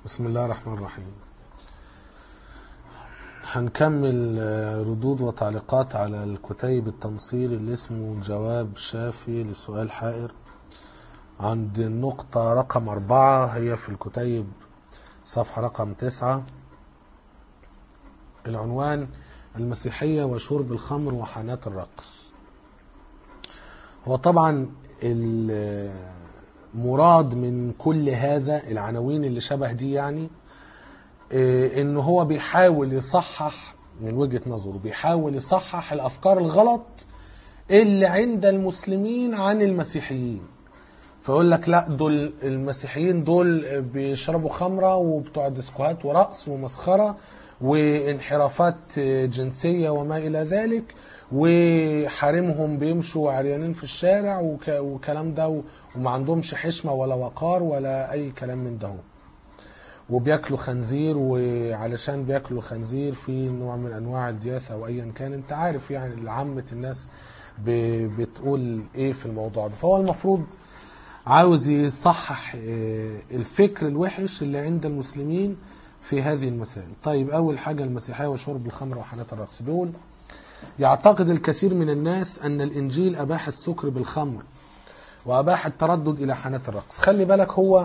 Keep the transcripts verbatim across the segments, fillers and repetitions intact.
بسم الله الرحمن الرحيم. هنكمل ردود وتعليقات على الكتيب التنصيري اللي اسمه جواب شافي لسؤال حائر. عند النقطة رقم أربعة، هي في الكتيب صفحة رقم تسعة، العنوان المسيحية وشرب الخمر وحانات الرقص. هو طبعا المراد من كل هذا العناوين اللي شبه دي يعني إن هو بيحاول يصحح من وجهة نظره، بيحاول يصحح الأفكار الغلط اللي عند المسلمين عن المسيحيين. فيقول لك لا، دول المسيحيين دول بيشربوا خمرة وبتوع ديسكوهات ورقص ومسخرة وانحرافات جنسية وما إلى ذلك، وحارمهم بيمشوا عريانين في الشارع وكلام ده، وما عندهمش حشمة ولا وقار ولا أي كلام من ده، وبياكلوا خنزير، وعلشان بياكلوا خنزير في نوع من أنواع الدياثة أو أيا كان. أنت عارف يعني عامة الناس بتقول إيه في الموضوع ده. فهو المفروض عاوز يصحح الفكر الوحش اللي عند المسلمين في هذه المسائل. طيب، أول حاجة المسيحية وشرب الخمر وحانات الرقص. بيقول: يعتقد الكثير من الناس أن الإنجيل أباح السكر بالخمر وأباح التردد إلى حانات الرقص. خلي بالك، هو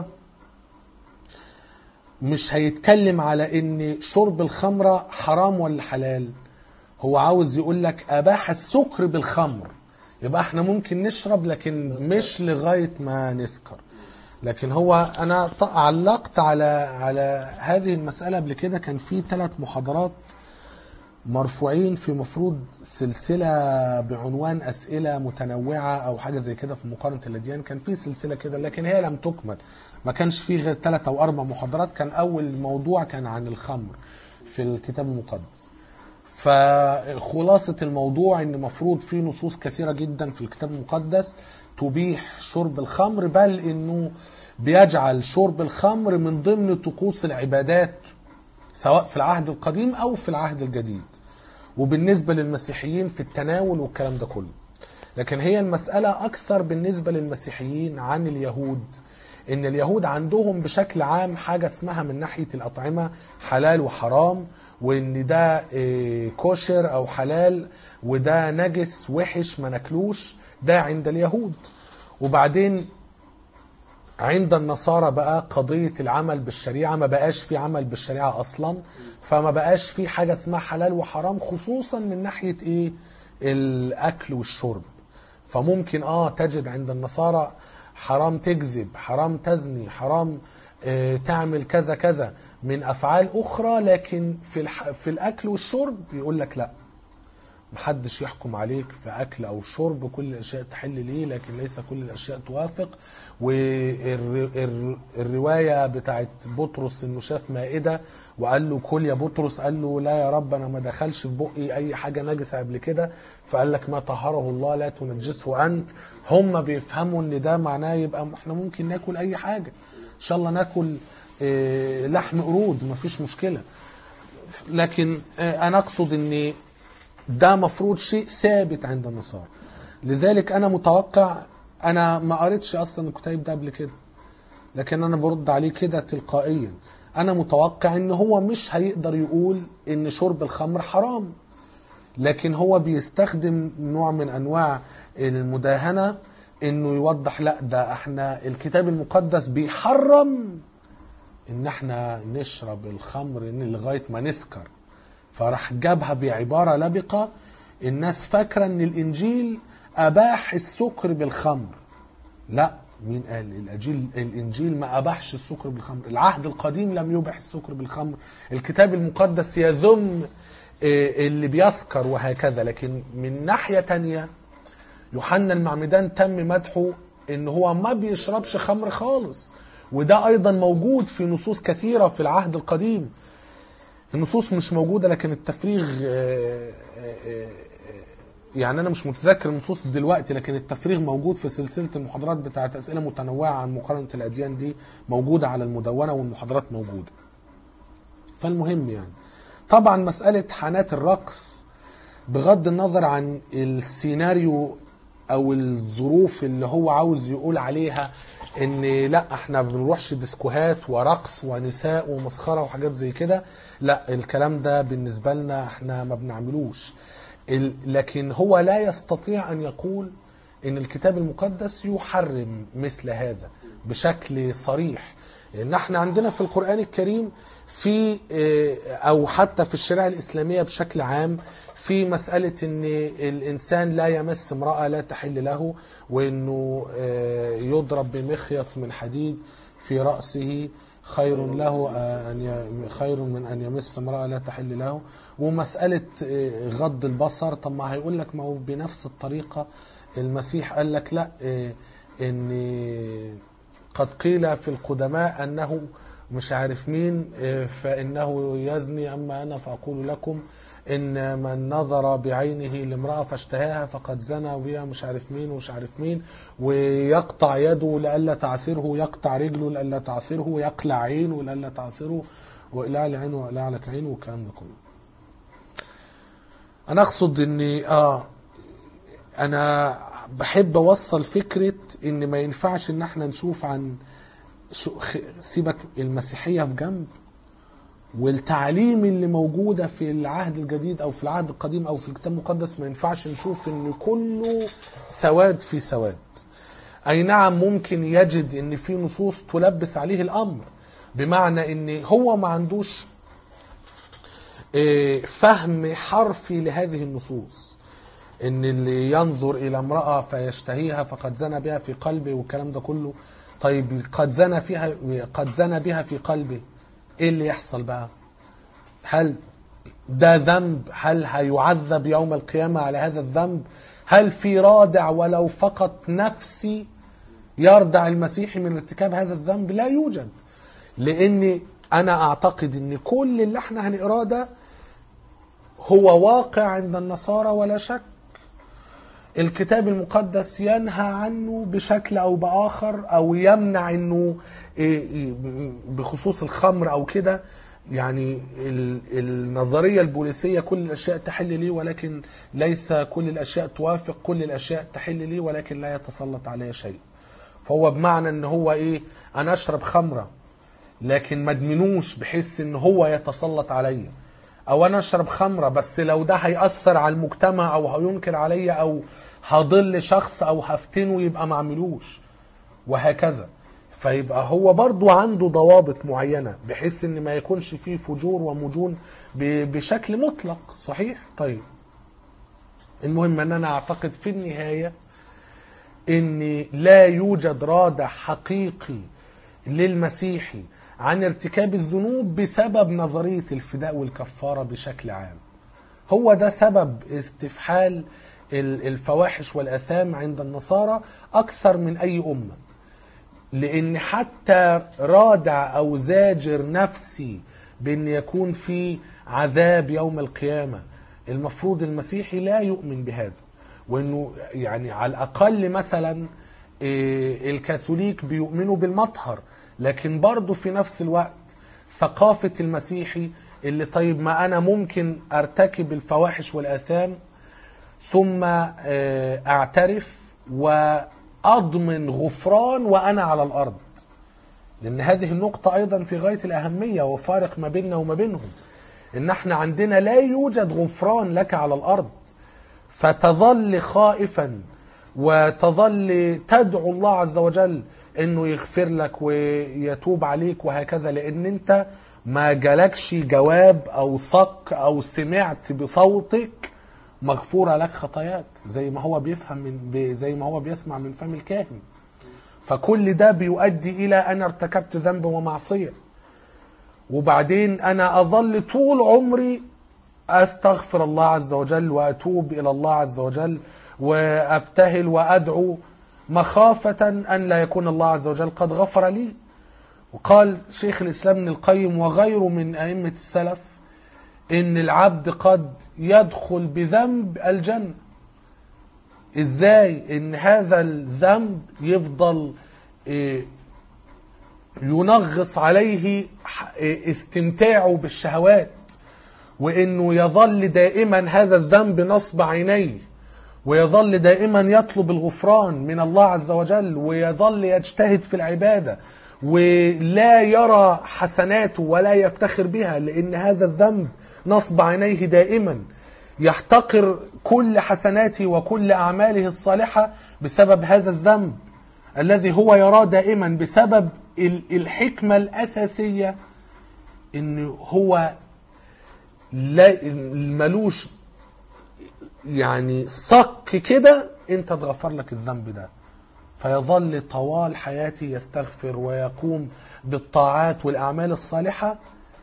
مش هيتكلم على ان شرب الخمرة حرام ولا حلال، هو عاوز يقول لك أباح السكر بالخمر. يبقى احنا ممكن نشرب لكن مش لغاية ما نسكر. لكن هو انا علقت على على هذه المسألة قبل كده، كان في ثلاث محاضرات مرفوعين في مفروض سلسلة بعنوان أسئلة متنوعة أو حاجة زي كده في مقارنة الأديان. كان في سلسلة كده لكن هي لم تكمل، ما كانش فيه غير ثلاث أو أربع محاضرات. كان أول موضوع كان عن الخمر في الكتاب المقدس. فخلاصة الموضوع إن مفروض في نصوص كثيرة جدا في الكتاب المقدس تبيح شرب الخمر، بل إنه بيجعل شرب الخمر من ضمن طقوس العبادات سواء في العهد القديم أو في العهد الجديد، وبالنسبة للمسيحيين في التناول والكلام ده كله. لكن هي المسألة أكثر بالنسبة للمسيحيين عن اليهود، إن اليهود عندهم بشكل عام حاجة اسمها من ناحية الأطعمة حلال وحرام، وإن ده كوشر أو حلال وده نجس وحش ما ناكلوش، ده عند اليهود. وبعدين عند النصارى بقى قضية العمل بالشريعة، ما بقاش في عمل بالشريعة أصلا، فما بقاش في حاجة اسمها حلال وحرام، خصوصا من ناحية إيه الأكل والشرب. فممكن آه تجد عند النصارى حرام تكذب، حرام تزني، حرام آه تعمل كذا كذا من أفعال أخرى، لكن في, الح... في الأكل والشرب يقول لك لا، محدش يحكم عليك في أكل أو شرب، كل الأشياء تحل ليه لكن ليس كل الأشياء توافق. والرواية بتاعت بطرس إنه شاف مائدة وقال له كل يا بطرس، قال له لا يا رب أنا ما دخلش في بقي أي حاجة نجسة قبل كده، فقال لك ما طهره الله لا تنجسه أنت. هم بيفهموا إن ده معناه يبقى إحنا ممكن ناكل أي حاجة، إن شاء الله ناكل لحم قرود ما فيش مشكلة. لكن أنا أقصد إن ده مفروض شيء ثابت عند النصارى. لذلك أنا متوقع، أنا ما قريتش أصلا الكتاب ده قبل كده لكن أنا برد عليه كده تلقائيا، أنا متوقع إن هو مش هيقدر يقول إن شرب الخمر حرام، لكن هو بيستخدم نوع من أنواع المداهنة إنه يوضح لا، ده إحنا الكتاب المقدس بيحرم إن إحنا نشرب الخمر إن لغاية ما نسكر. فراح جابها بعبارة لبقة، الناس فاكرة ان الانجيل اباح السكر بالخمر. لا، مين قال الانجيل الانجيل ما اباحش السكر بالخمر؟ العهد القديم لم يبح السكر بالخمر، الكتاب المقدس يذم اللي بيسكر وهكذا. لكن من ناحية تانية يوحنا المعمدان تم مدحه ان هو ما بيشربش خمر خالص، وده ايضا موجود في نصوص كثيرة في العهد القديم. النصوص مش موجودة لكن التفريغ يعني أنا مش متذكر النصوص دلوقتي، لكن التفريغ موجود في سلسلة المحاضرات بتاعت أسئلة متنوعة عن مقارنة الأديان، دي موجودة على المدونة والمحاضرات موجودة. فالمهم يعني طبعا مسألة حانات الرقص بغض النظر عن السيناريو أو الظروف اللي هو عاوز يقول عليها ان لا احنا ما بنروحش ديسكوهات ورقص ونساء ومسخره وحاجات زي كده، لا الكلام ده بالنسبه لنا احنا ما بنعملوش. لكن هو لا يستطيع ان يقول ان الكتاب المقدس يحرم مثل هذا بشكل صريح. ان احنا عندنا في القرآن الكريم في او حتى في الشريعة الاسلامية بشكل عام في مسألة ان الانسان لا يمس امرأة لا تحل له، وانه يضرب بمخيط من حديد في رأسه خير له أن خير من ان يمس امرأة لا تحل له. ومسألة غض البصر، طب ما هيقول لك ما هو بنفس الطريقة المسيح قال لك لا، ان قد قيل في القدماء انه مش عارف مين فانه يزني، اما انا فاقول لكم ان من نظر بعينه لامرأة فاشتهاها فقد زنى بها مش عارف مين ومش عارف مين، ويقطع يده لئلا تعثره، يقطع رجله لئلا تعثره، يقلع عينه لئلا تعثره، واقلع لي عينه واقلع لك عينه، والكلام ده كله. انا اقصد اني اه انا بحب اوصل فكرة ان ما ينفعش ان احنا نشوف عن سيبك المسيحية في جنب، والتعليم اللي موجودة في العهد الجديد او في العهد القديم او في الكتاب المقدس ما ينفعش نشوف ان كله سواد في سواد. اي نعم ممكن يجد ان في نصوص تلبس عليه الامر، بمعنى ان هو ما عندوش فهم حرفي لهذه النصوص، ان اللي ينظر الى امرأة فيشتهيها فقد زنى بها في قلبه والكلام ده كله. طيب قد زنى فيها قد زنى بها في قلبه، ايه اللي يحصل بقى؟ هل ده ذنب؟ هل هيعذب يوم القيامة على هذا الذنب؟ هل في رادع ولو فقط نفسي يردع المسيحي من ارتكاب هذا الذنب؟ لا يوجد. لان انا اعتقد ان كل اللي احنا هنقراه ده هو واقع عند النصارى ولا شك. الكتاب المقدس ينهى عنه بشكل او باخر، او يمنع انه بخصوص الخمر او كده. يعني النظرية البوليسية كل الاشياء تحل لي ولكن ليس كل الاشياء توافق، كل الاشياء تحل لي ولكن لا يتسلط عليها شيء. فهو بمعنى ان هو ايه، انا اشرب خمرة لكن ما ادمنوش بحيث ان هو يتسلط عليا، او انا اشرب خمرة بس لو ده هيأثر على المجتمع او هينكر عليا او هضل شخص او هفتنه يبقى ما اعملوش، وهكذا. فيبقى هو برضو عنده ضوابط معينة بحيث ان ما يكونش فيه فجور ومجون بشكل مطلق. صحيح. طيب المهم ان انا اعتقد في النهاية ان لا يوجد رادع حقيقي للمسيحي عن ارتكاب الذنوب بسبب نظرية الفداء والكفارة بشكل عام. هو ده سبب استفحال الفواحش والآثام عند النصارى أكثر من أي أمة. لأن حتى رادع أو زاجر نفسي بأن يكون في عذاب يوم القيامة، المفروض المسيحي لا يؤمن بهذا. وأنه يعني على الأقل مثلا الكاثوليك بيؤمنوا بالمطهر، لكن برضو في نفس الوقت ثقافة المسيحي اللي طيب ما أنا ممكن أرتكب الفواحش والآثام ثم أعترف وأضمن غفران وأنا على الأرض. لأن هذه النقطة أيضا في غاية الأهمية وفارق ما بيننا وما بينهم، إن احنا عندنا لا يوجد غفران لك على الأرض، فتظل خائفا وتظل تدعو الله عز وجل انه يغفر لك ويتوب عليك وهكذا، لان انت ما جالكش جواب او صك او سمعت بصوتك مغفورة لك خطاياك زي ما هو بيفهم من زي ما هو بيسمع من فم الكاهن. فكل ده بيؤدي الى انا ارتكبت ذنب ومعصية، وبعدين انا اظل طول عمري استغفر الله عز وجل واتوب الى الله عز وجل وابتهل وادعو مخافة أن لا يكون الله عز وجل قد غفر لي. وقال شيخ الإسلام ابن القيم وغيره من أئمة السلف إن العبد قد يدخل بذنب الجنة. إزاي؟ إن هذا الذنب يفضل ينغص عليه استمتاعه بالشهوات، وإنه يظل دائما هذا الذنب نصب عينيه، ويظل دائما يطلب الغفران من الله عز وجل، ويظل يجتهد في العبادة، ولا يرى حسناته ولا يفتخر بها، لأن هذا الذنب نصب عينيه دائما، يحتقر كل حسناته وكل أعماله الصالحة بسبب هذا الذنب الذي هو يراه دائما، بسبب الحكمة الأساسية إنه هو لا ملوش يعني صك كده انت تغفر لك الذنب ده، فيظل طوال حياته يستغفر ويقوم بالطاعات والأعمال الصالحة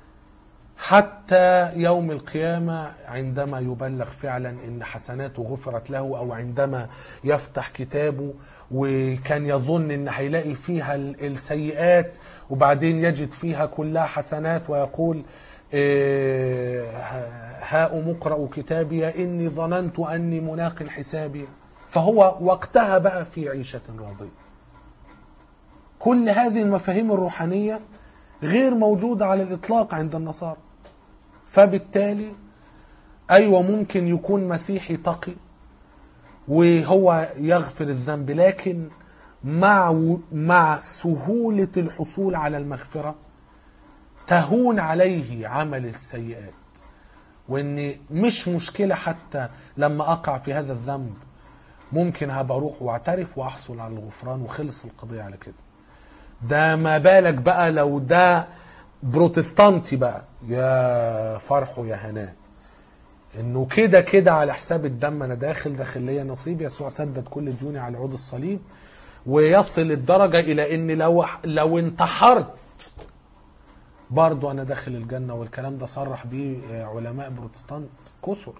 حتى يوم القيامة، عندما يبلغ فعلا ان حسناته غفرت له، او عندما يفتح كتابه وكان يظن ان هيلاقي فيها السيئات وبعدين يجد فيها كلها حسنات، ويقول هاؤم اقرأوا كتابي إني ظننت أني ملاق حسابي، فهو وقتها بقى في عيشة راضية. كل هذه المفاهيم الروحانية غير موجودة على الإطلاق عند النصارى. فبالتالي أيوة ممكن يكون مسيحي تقي وهو يغفر الذنب، لكن مع مع سهولة الحصول على المغفرة تهون عليه عمل السيئات، وإن مش مشكلة حتى لما أقع في هذا الذنب ممكن هبقى أروح واعترف وأحصل على الغفران وخلص القضية على كده. ده ما بالك بقى لو ده بروتستانتي بقى، يا فرحه يا هناه، انه كده كده على حساب الدم انا داخل داخل ليا نصيب، يسوع سدد كل ديوني على عود الصليب، ويصل الدرجة الى ان لو لو انتحرت برضو انا داخل الجنة. والكلام ده صرح به علماء بروتستانت كثر.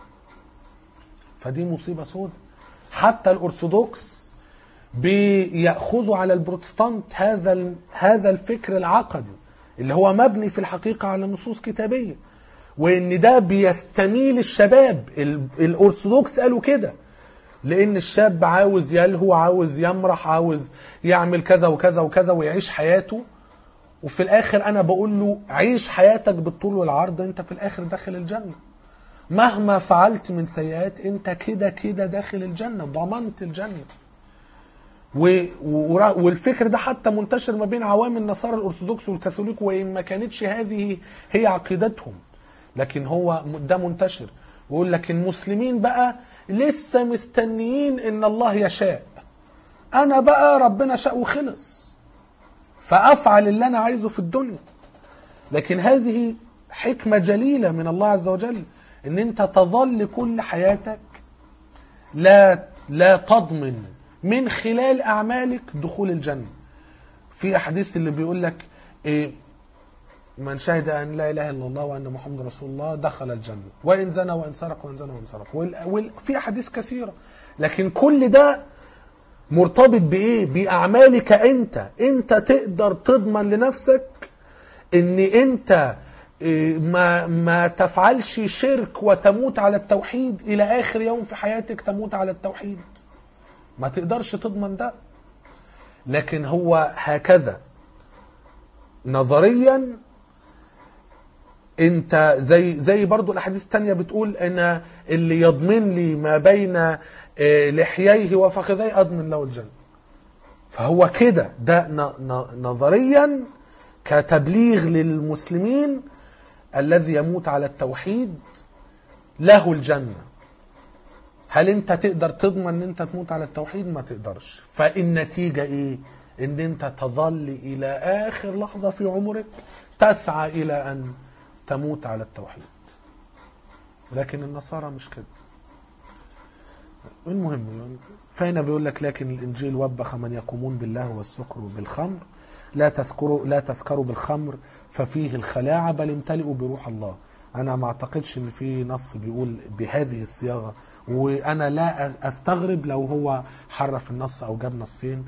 فدي مصيبة سودة. حتى الارثوذكس بيأخذوا على البروتستانت هذا هذا الفكر العقدي اللي هو مبني في الحقيقة على نصوص كتابية، وان ده بيستميل الشباب. الارثوذكس قالوا كده لان الشاب عاوز يلهو، عاوز يمرح، عاوز يعمل كذا وكذا وكذا ويعيش حياته، وفي الاخر انا بقول له عيش حياتك بالطول والعرض، انت في الاخر داخل الجنة مهما فعلت من سيئات، انت كده كده داخل الجنة، ضمنت الجنة. والفكر ده حتى منتشر ما بين عوام النصارى الارثوذكس والكاثوليك، وان ما كانتش هذه هي عقيدتهم لكن هو ده منتشر. ويقول لك المسلمين بقى لسه مستنيين ان الله يشاء، انا بقى ربنا شاء وخلص فافعل اللي انا عايزه في الدنيا. لكن هذه حكمة جليلة من الله عز وجل، ان انت تظل كل حياتك لا لا تضمن من خلال اعمالك دخول الجنة. في احاديث اللي بيقول لك إيه، من شهد ان لا اله الا الله وان محمد رسول الله دخل الجنة، وان زنى وان سرق وان زنى وان سرق، وفي احاديث كثيرة. لكن كل ده مرتبط بايه؟ باعمالك انت. انت تقدر تضمن لنفسك ان انت ما ما تفعلش شرك وتموت على التوحيد الى اخر يوم في حياتك، تموت على التوحيد. ما تقدرش تضمن ده. لكن هو هكذا نظريا انت زي زي برضو الاحاديث التانية بتقول ان اللي يضمن لي ما بين لحييه وفخذيه اضمن له الجنة. فهو كده ده نظريا كتبليغ للمسلمين الذي يموت على التوحيد له الجنة. هل انت تقدر تضمن ان انت تموت على التوحيد؟ ما تقدرش. فالنتيجة ايه؟ ان انت تظل الى اخر لحظة في عمرك تسعى الى ان تموت على التوحيد. لكن النصارى مش كده. المهم فهنا بيقول لك لكن الانجيل وبخ من يقومون بالله والسكر بالخمر، لا تسكروا لا تسكروا بالخمر ففيه الخلاعة بل امتلئوا بروح الله. انا ما اعتقدش ان في نص بيقول بهذه الصياغة، وانا لا استغرب لو هو حرف النص او جاب نصين.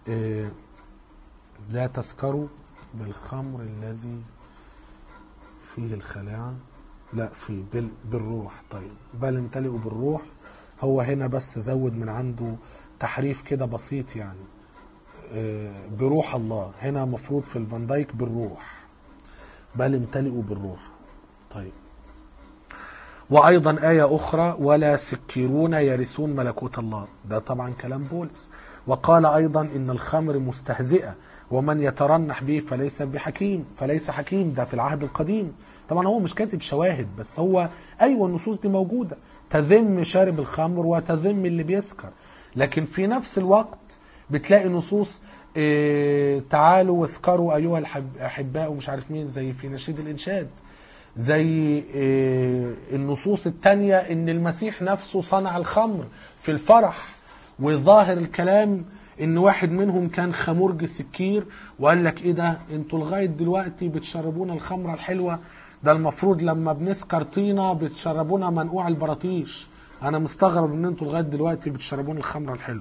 لا تسكروا بالخمر الذي فيه الخلاعة، لا في بالروح. طيب بل امتلئوا بالروح، هو هنا بس زود من عنده تحريف كده بسيط يعني بروح الله. هنا مفروض في الفان دايك بالروح، بل امتلئوا بالروح. طيب وأيضا آية أخرى ولا سكرون يرثون ملكوت الله، ده طبعا كلام بولس. وقال أيضا إن الخمر مستهزئة ومن يترنح به فليس بحكيم فليس حكيم، ده في العهد القديم. طبعا هو مش كاتب شواهد، بس هو أيوة النصوص دي موجودة تذم شارب الخمر وتذم اللي بيسكر، لكن في نفس الوقت بتلاقي نصوص إيه تعالوا واسكروا أيها الأحباء ومش عارف مين، زي في نشيد الإنشاد، زي إيه النصوص التانية ان المسيح نفسه صنع الخمر في الفرح. وظاهر الكلام ان واحد منهم كان خمرج سكير وقال لك ايه ده انتوا لغاية دلوقتي بتشربونا الخمرة الحلوة، ده المفروض لما بنسكر طينة بتشربونا منقوع البراطيش، انا مستغرب ان انتوا لغاية دلوقتي بتشربونا الخمرة الحلوة.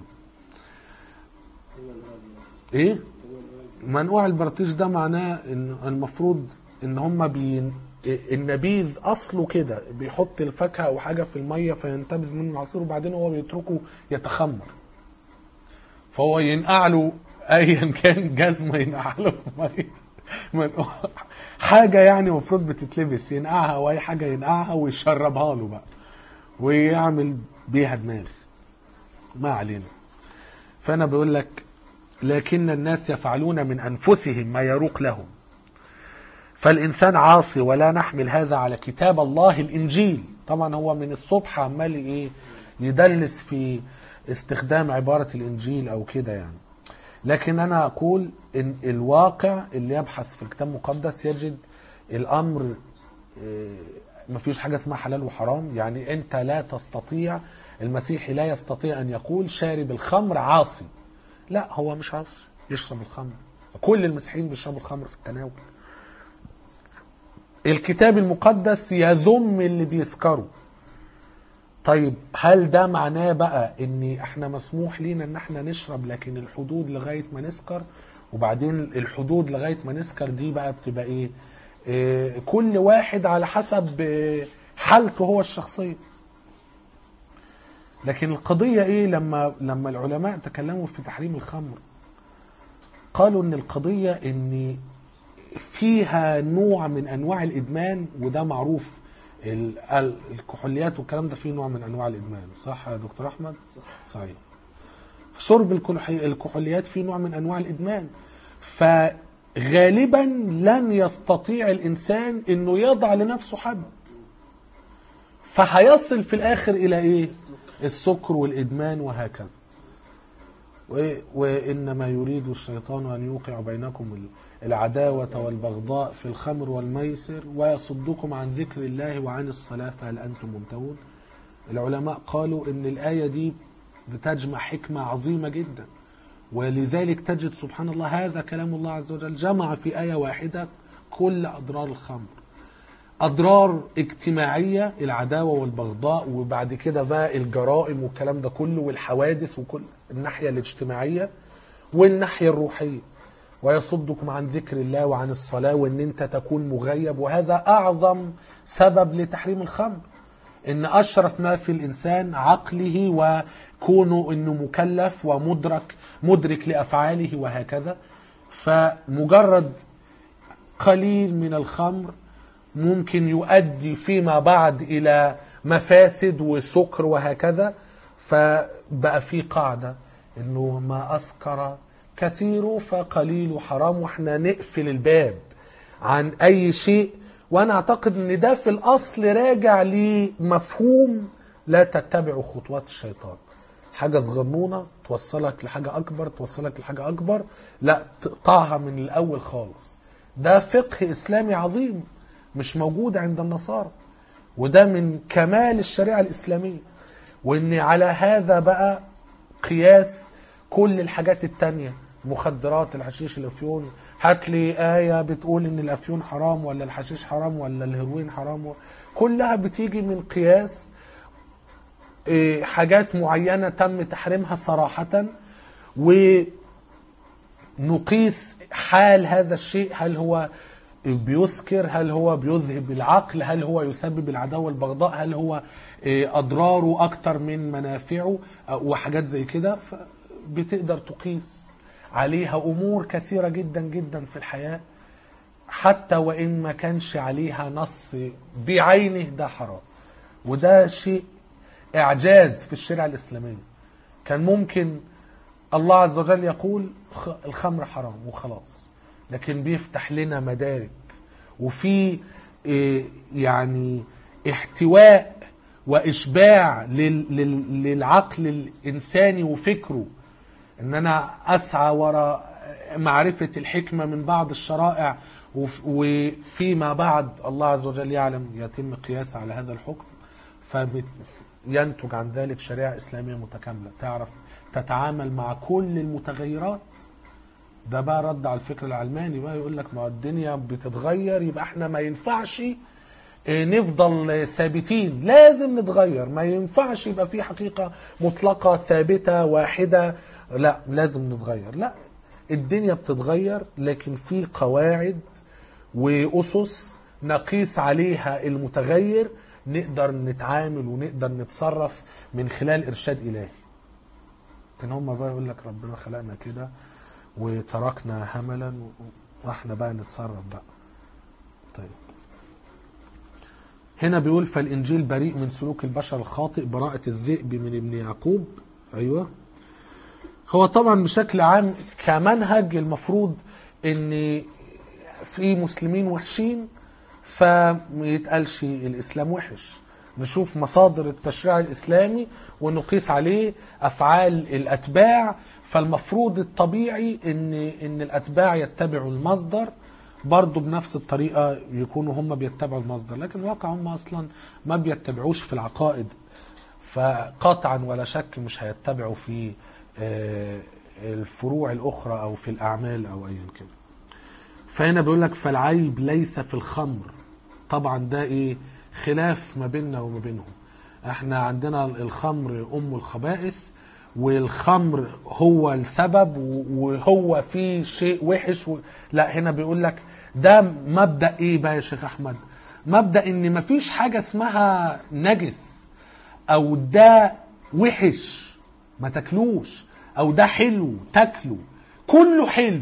ايه منقوع البراطيش ده معناه ان المفروض ان هم بين النبيذ اصله كده، بيحط الفاكهه او حاجه في الميه فينتبذ منه العصير وبعدين هو بيتركه يتخمر، فهو ينقع له ايا كان جزمه ينقع له في ميه حاجه يعني المفروض بتتلبس ينقعها او اي حاجه ينقعها ويشربها له بقى ويعمل بيها دماغ. ما علينا. فانا بقول لك لكن الناس يفعلون من انفسهم ما يروق لهم، فالإنسان عاصي ولا نحمل هذا على كتاب الله الإنجيل. طبعا هو من الصبح عمال إيه يدلس في استخدام عبارة الإنجيل أو كده يعني، لكن أنا أقول إن الواقع اللي يبحث في الكتاب المقدس يجد الأمر مفيش حاجة اسمها حلال وحرام. يعني أنت لا تستطيع، المسيحي لا يستطيع أن يقول شارب الخمر عاصي، لا هو مش عاصي يشرب الخمر، كل المسيحيين بيشربوا الخمر في التناول. الكتاب المقدس يذم اللي بيسكروا. طيب هل ده معناه بقى ان احنا مسموح لينا ان احنا نشرب لكن الحدود لغاية ما نسكر، وبعدين الحدود لغاية ما نسكر دي بقى بتبقى ايه, إيه كل واحد على حسب حالته هو الشخصية. لكن القضية ايه لما لما العلماء تكلموا في تحريم الخمر قالوا ان القضية ان فيها نوع من انواع الادمان، وده معروف الكحوليات والكلام ده فيه نوع من انواع الادمان، صح يا دكتور احمد؟ صحيح. شرب الكحوليات فيه نوع من انواع الادمان، فغالبا لن يستطيع الانسان انه يضع لنفسه حد، فهيصل في الاخر الى ايه؟ السكر والادمان وهكذا. وانما يريد الشيطان ان يوقع بينكم العداوة والبغضاء في الخمر والميسر ويصدكم عن ذكر الله وعن الصلاة فهل أنتم منتهون. العلماء قالوا إن الآية دي بتجمع حكمة عظيمة جدا، ولذلك تجد سبحان الله هذا كلام الله عز وجل جمع في آية واحدة كل أضرار الخمر، أضرار اجتماعية العداوة والبغضاء، وبعد كده بقى الجرائم والكلام ده كله والحوادث وكل الناحية الاجتماعية والناحية الروحية، ويصدكم عن ذكر الله وعن الصلاة وان انت تكون مغيب. وهذا اعظم سبب لتحريم الخمر، ان اشرف ما في الانسان عقله وكونه انه مكلف ومدرك مدرك لافعاله وهكذا. فمجرد قليل من الخمر ممكن يؤدي فيما بعد الى مفاسد وسكر وهكذا. فبقى في قاعدة انه ما اسكر كثير فقليل حرام، واحنا نقفل الباب عن اي شيء. وانا اعتقد ان ده في الاصل راجع لمفهوم لا تتبعوا خطوات الشيطان، حاجة صغنونة توصلك لحاجة اكبر توصلك لحاجة اكبر، لا تقطعها من الاول خالص. ده فقه اسلامي عظيم مش موجود عند النصارى، وده من كمال الشريعة الاسلامية. وان على هذا بقى قياس كل الحاجات التانية، مخدرات الحشيش الافيون، هات لي آية بتقول ان الافيون حرام ولا الحشيش حرام ولا الهيروين حرام، كلها بتيجي من قياس حاجات معينة تم تحريمها صراحة، ونقيس حال هذا الشيء، هل هو بيسكر، هل هو بيذهب العقل، هل هو يسبب العداوة والبغضاء، هل هو أضراره أكتر من منافعه وحاجات زي كده. بتقدر تقيس عليها أمور كثيرة جدا جدا في الحياة، حتى وإن ما كانش عليها نص بعينه ده حرام، وده شيء إعجاز في الشريعة الإسلامية. كان ممكن الله عز وجل يقول الخمر حرام وخلاص، لكن بيفتح لنا مدارك وفي يعني احتواء وإشباع للعقل الإنساني وفكره، إن أنا أسعى وراء معرفة الحكمة من بعض الشرائع، وفيما بعد الله عز وجل يعلم يتم قياس على هذا الحكم، فينتج عن ذلك شريعة إسلامية متكاملة تعرف تتعامل مع كل المتغيرات. ده بقى رد على الفكر العلماني بقى، يقول لك ما الدنيا بتتغير يبقى احنا ما ينفعش نفضل ثابتين، لازم نتغير، ما ينفعش يبقى في حقيقة مطلقة ثابتة واحدة، لا لازم نتغير. لا، الدنيا بتتغير لكن في قواعد وأسس نقيس عليها المتغير، نقدر نتعامل ونقدر نتصرف من خلال إرشاد إلهي. كان هم بقى يقول لك ربنا خلقنا كده وتركنا هملا واحنا بقى نتصرف بقى. طيب هنا بيقول فالإنجيل بريء من سلوك البشر الخاطئ براءة الذئب من ابن يعقوب. أيوة، هو طبعا بشكل عام كمنهج المفروض ان في مسلمين وحشين فميتقالش الإسلام وحش، نشوف مصادر التشريع الإسلامي ونقيس عليه أفعال الأتباع. فالمفروض الطبيعي ان ان الأتباع يتبعوا المصدر برضو بنفس الطريقة، يكونوا هم بيتبعوا المصدر، لكن الواقع هم أصلا ما بيتبعوش في العقائد، فقطعا ولا شك مش هيتبعوا في الفروع الأخرى أو في الأعمال أو أيا كده. فهنا بيقول لك فالعيب ليس في الخمر. طبعا ده إيه خلاف ما بيننا وما بينهم. احنا عندنا الخمر أم الخبائث، والخمر هو السبب وهو في شيء وحش و... لا، هنا بيقول لك ده مبدأ ايه بقى يا شيخ احمد؟ مبدأ ان مفيش حاجة اسمها نجس او ده وحش ما تاكلوش او ده حلو تاكله، كله حلو،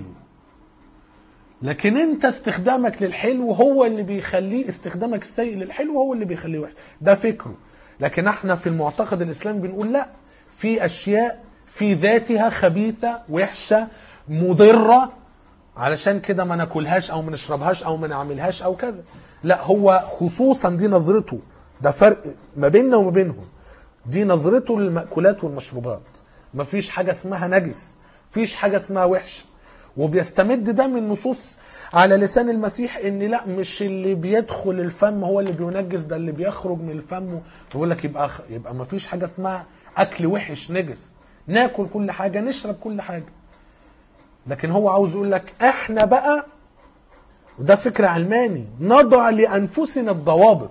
لكن انت استخدامك للحلو هو اللي بيخليه، استخدامك السيء للحلو هو اللي بيخليه وحش. ده فكره. لكن احنا في المعتقد الاسلامي بنقول لا، في اشياء في ذاتها خبيثة وحشة مضرة، علشان كده ما ناكلهاش او ما نشربهاش او ما نعملهاش او كذا. لا، هو خصوصا دي نظرته، ده فرق ما بيننا وما بينهم، دي نظرته للمأكولات والمشروبات. مفيش حاجة اسمها نجس، مفيش حاجة اسمها وحش، وبيستمد ده من نصوص على لسان المسيح ان لا، مش اللي بيدخل الفم هو اللي بينجس، ده اللي بيخرج من الفم. بيقول لك يبقى يبقى مفيش حاجة اسمها اكل وحش نجس، ناكل كل حاجة نشرب كل حاجة. لكن هو عاوز يقول لك احنا بقى، وده فكر علماني، نضع لانفسنا الضوابط.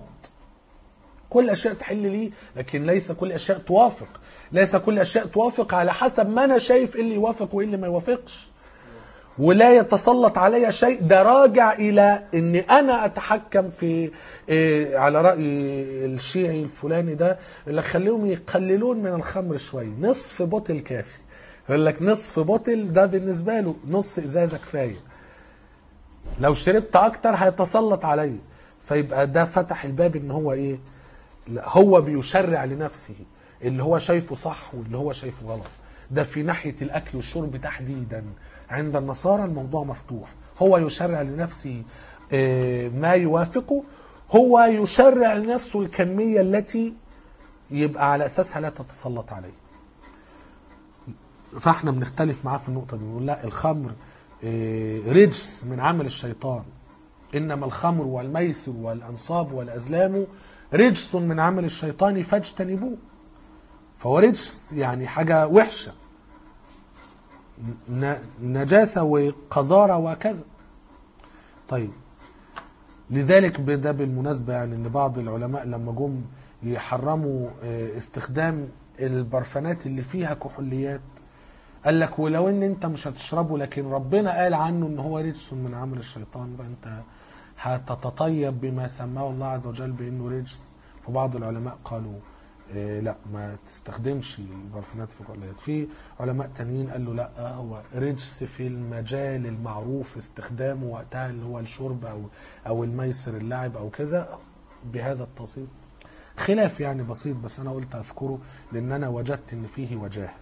كل اشياء تحل لي، لكن ليس كل اشياء توافق، ليس كل اشياء توافق على حسب ما انا شايف ايه اللي يوافق وايه اللي ما يوافقش. ولا يتسلط علي شيء، ده راجع الى ان انا اتحكم في إيه، على رأي الشيعي الفلاني ده اللي خليهم يقللون من الخمر شوية، نصف بوتل كافي. يقول لك نصف بوتل ده بالنسبة له نص ازازة كفاية، لو شربت اكتر هيتسلط علي. فيبقى ده فتح الباب ان هو ايه، هو بيشرع لنفسه اللي هو شايفه صح واللي هو شايفه غلط. ده في ناحية الاكل والشرب تحديدا. عند النصارى الموضوع مفتوح، هو يشرع لنفسه ما يوافقه، هو يشرع لنفسه الكمية التي يبقى على أساسها لا تتسلط عليه. فاحنا بنختلف معاه في النقطة دي، نقول لا، الخمر رجس من عمل الشيطان، إنما الخمر والميسر والأنصاب والأزلام رجس من عمل الشيطان فاجتنبوه. فهو رجس يعني حاجة وحشة، نجاسة وقذارة وكذا. طيب لذلك ده بالمناسبة يعني ان بعض العلماء لما جم يحرموا استخدام البرفانات اللي فيها كحوليات، قال لك ولو ان انت مش هتشربه لكن ربنا قال عنه ان هو رجس من عمل الشيطان، فانت هتتطيب بما سماه الله عز وجل بانه رجس. فبعض العلماء قالوا إيه لا، ما تستخدمش البرفانات في الكحوليات. في علماء تانيين قالوا لا، هو رجس في المجال المعروف استخدامه وقتها اللي هو الشرب او او الميسر اللعب او كذا بهذا التصيب. خلاف يعني بسيط، بس انا قلت اذكره لان انا وجدت ان فيه وجاهه.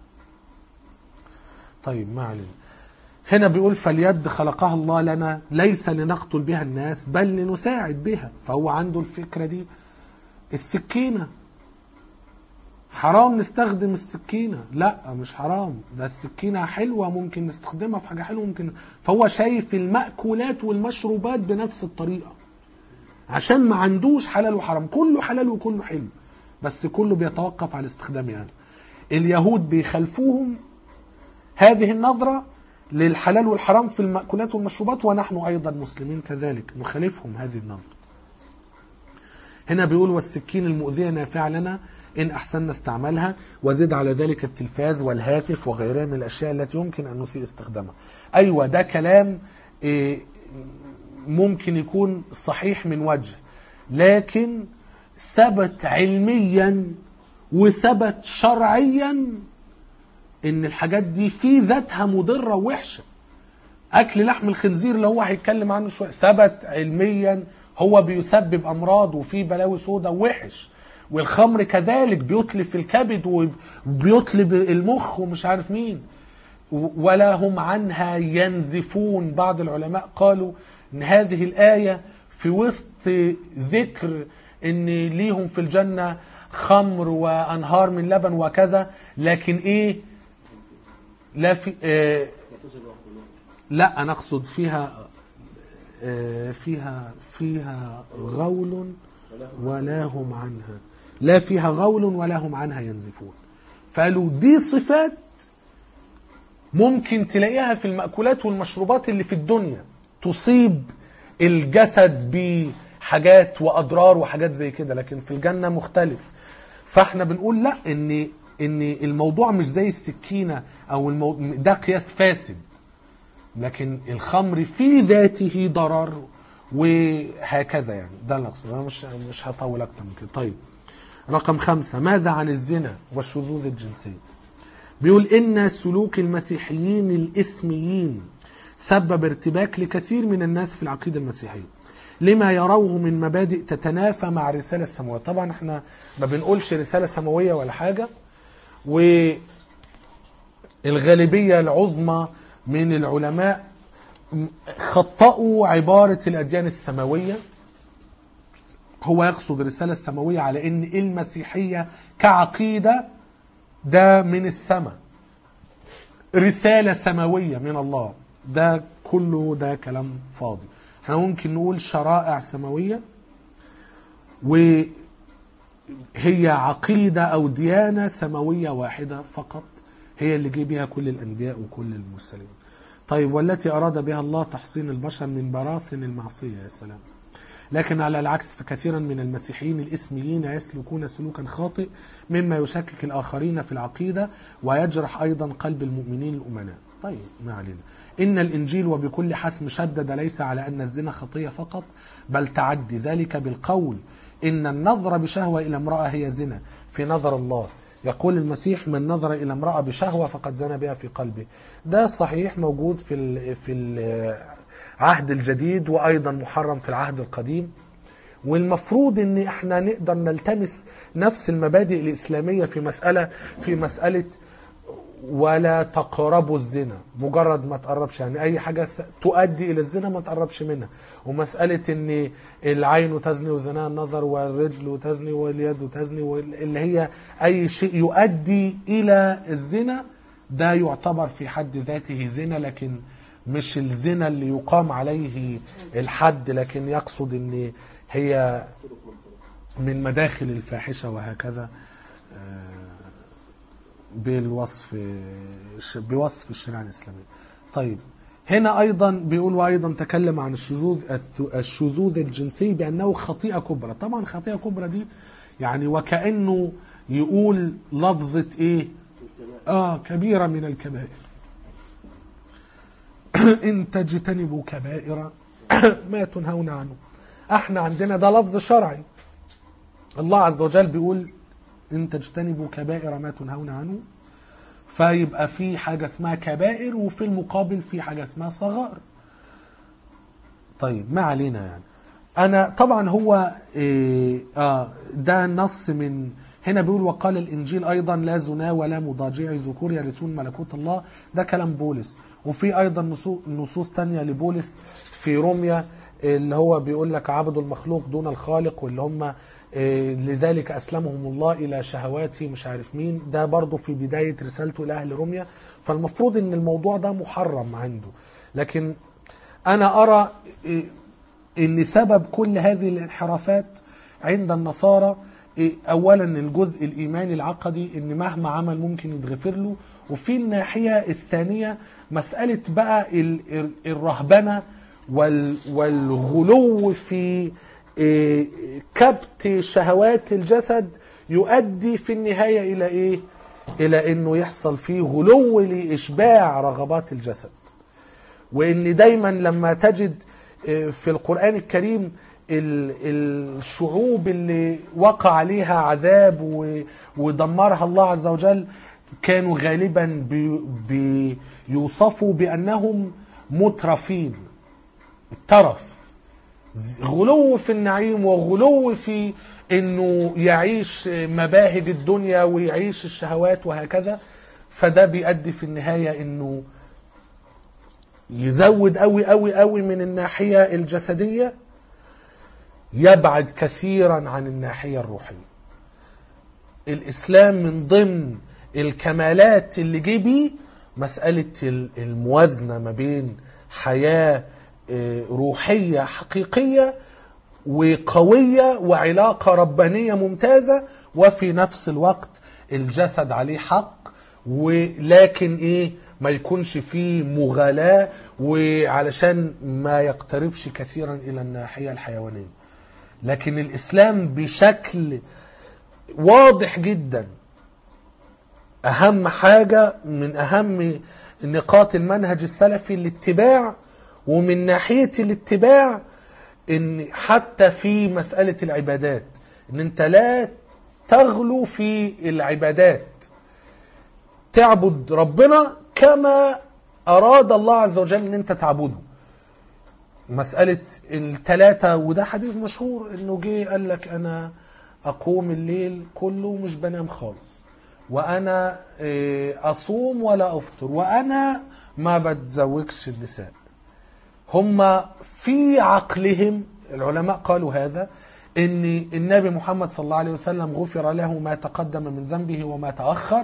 طيب ما علينا. هنا بيقول فاليد خلقها الله لنا ليس لنقتل بها الناس بل لنساعد بها، فهو عنده الفكرة دي. السكينة حرام نستخدم السكينة؟ لا مش حرام، ده السكينة حلوة ممكن نستخدمها في حاجة حلوة ممكن. فهو شايف المأكولات والمشروبات بنفس الطريقة، عشان ما عندوش حلال وحرام، كله حلال وكله حلو، بس كله بيتوقف على استخدامه. يعني اليهود بيخالفوهم هذه النظرة للحلال والحرام في المأكولات والمشروبات، ونحن أيضا مسلمين كذلك نخالفهم هذه النظرة. هنا بيقول والسكين المؤذية نافعة لنا إن أحسننا استعمالها، وزد على ذلك التلفاز والهاتف وغيرها من الأشياء التي يمكن أن نسيء استخدامها. أيوة ده كلام ممكن يكون صحيح من وجه، لكن ثبت علميا وثبت شرعيا ان الحاجات دي في ذاتها مضرة ووحشة. اكل لحم الخنزير اللي هو هيتكلم عنه شوية ثبت علميا هو بيسبب امراض وفي بلاوي سودة ووحش، والخمر كذلك بيتلف الكبد وبيطلب المخ ومش عارف مين، ولا هم عنها ينزفون. بعض العلماء قالوا ان هذه الآية في وسط ذكر ان ليهم في الجنة خمر وانهار من لبن وكذا، لكن ايه لا في آه لا انا اقصد فيها آه فيها فيها غول ولا هم عنها، لا فيها غول ولا هم عنها ينزفون. فقالوا دي صفات ممكن تلاقيها في المأكولات والمشروبات اللي في الدنيا تصيب الجسد بحاجات وأضرار وحاجات زي كده، لكن في الجنة مختلف. فاحنا بنقول لا، ان ان الموضوع مش زي السكينة او المو... ده قياس فاسد، لكن الخمر في ذاته ضرر وهكذا. يعني ده اللي اقصده، انا مش مش هطول اكتر من كده. طيب رقم خمسة، ماذا عن الزنا والشذوذ الجنسي؟ بيقول إن سلوك المسيحيين الإسميين سبب ارتباك لكثير من الناس في العقيدة المسيحية لما يروه من مبادئ تتنافى مع الرسالة السماوية. طبعا احنا ما بنقولش رسالة سماوية ولا حاجة، والغالبية العظمى من العلماء خطأوا عبارة الأديان السماوية. هو يقصد الرسالة السماوية على إن المسيحية كعقيدة ده من السماء، رسالة سماوية من الله. ده كله ده كلام فاضي. احنا ممكن نقول شرائع سماوية، وهي عقيدة أو ديانة سماوية واحدة فقط، هي اللي جه بها كل الأنبياء وكل المرسلين. طيب والتي أراد بها الله تحصين البشر من براثن المعصية. يا سلام. لكن على العكس فكثيرا من المسيحيين الإسميين يسلكون سلوكا خاطئ مما يشكك الآخرين في العقيدة ويجرح أيضا قلب المؤمنين الأمناء. طيب ما علينا. إن الإنجيل وبكل حسم شدد ليس على أن الزنا خطية فقط، بل تعدي ذلك بالقول إن النظر بشهوة إلى امرأة هي زنا في نظر الله. يقول المسيح من نظر إلى امرأة بشهوة فقد زنى بها في قلبه. ده صحيح موجود في ال في العهد الجديد وأيضا محرم في العهد القديم، والمفروض ان احنا نقدر نلتمس نفس المبادئ الإسلامية في مسألة في مسألة ولا تقربوا الزنا. مجرد ما تقربش، يعني اي حاجة تؤدي الى الزنا ما تقربش منها. ومسألة ان العين تزني وزناها النظر، والرجل تزني واليد تزني، اللي هي اي شيء يؤدي الى الزنا ده يعتبر في حد ذاته زنا، لكن مش الزنا اللي يقام عليه الحد، لكن يقصد ان هي من مداخل الفاحشة وهكذا بالوصف بوصف الشريعة الإسلامية. طيب هنا أيضا بيقول وأيضا تكلم عن الشذوذ الشذوذ الجنسي بأنه خطيئة كبرى. طبعا خطيئة كبرى دي يعني وكأنه يقول لفظة إيه آه كبيرة من الكبائر. إن تجتنبوا كبائر ما تنهون عنه. احنا عندنا ده لفظ شرعي، الله عز وجل بيقول إن تجتنبوا كبائر ما تنهون عنه، فيبقى في حاجة اسمها كبائر وفي المقابل في حاجة اسمها صغائر. طيب ما علينا. يعني انا طبعا هو إيه آه ده نص من هنا بيقول وقال الانجيل ايضا لا زنا ولا مضاجع ذكور يرثون ملكوت الله. ده كلام بولس. وفي ايضا نصوص تانية لبولس في روميا اللي هو بيقول لك عبدوا المخلوق دون الخالق، واللي هم إيه لذلك اسلمهم الله الى شهوات مش عارف مين. ده برضو في بداية رسالته الى اهل روميا. فالمفروض ان الموضوع ده محرم عنده، لكن انا ارى إيه ان سبب كل هذه الانحرافات عند النصارى اولا الجزء الايماني العقدي، ان مهما عمل ممكن يتغفر له. وفي الناحية الثانية مسألة بقى الرهبنة والغلو في كبت شهوات الجسد يؤدي في النهاية الى ايه؟ الى انه يحصل فيه غلو لاشباع رغبات الجسد. وان دايما لما تجد في القرآن الكريم الشعوب اللي وقع عليها عذاب ودمرها الله عز وجل كانوا غالبا بيوصفوا بأنهم مترفين. الترف غلو في النعيم وغلو في انه يعيش مباهج الدنيا ويعيش الشهوات وهكذا. فده بيؤدي في النهاية انه يزود قوي قوي قوي من الناحية الجسدية، يبعد كثيرا عن الناحية الروحية. الإسلام من ضمن الكمالات اللي جه بيه مسألة الموازنة ما بين حياة روحية حقيقية وقوية وعلاقة ربانية ممتازة، وفي نفس الوقت الجسد عليه حق، ولكن ايه ما يكونش فيه مغالاة وعلشان ما يقتربش كثيرا الى الناحية الحيوانية. لكن الاسلام بشكل واضح جدا اهم حاجة من اهم نقاط المنهج السلفي الاتباع. ومن ناحية الاتباع ان حتى في مسألة العبادات ان انت لا تغلو في العبادات، تعبد ربنا كما اراد الله عز وجل ان انت تعبده. مسألة الثلاثة، وده حديث مشهور انه جه قال لك انا اقوم الليل كله مش بنام خالص، وانا اصوم ولا افطر، وانا ما بتزوجش النساء. هم في عقلهم العلماء قالوا هذا ان النبي محمد صلى الله عليه وسلم غفر له ما تقدم من ذنبه وما تأخر،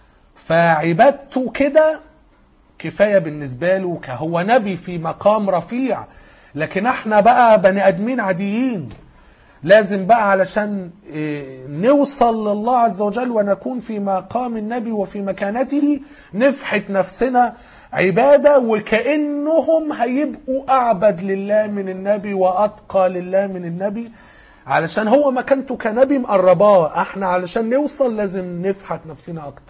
فعبادته كده كفاية بالنسبة له، كهو نبي في مقام رفيع. لكن احنا بقى بني ادمين عاديين، لازم بقى علشان نوصل لله عز وجل ونكون في مقام النبي وفي مكانته نفحت نفسنا عبادة، وكأنهم هيبقوا أعبد لله من النبي وأتقى لله من النبي، علشان هو مكانته كنبي مقرباه. احنا علشان نوصل لازم نفحت نفسنا أكتر،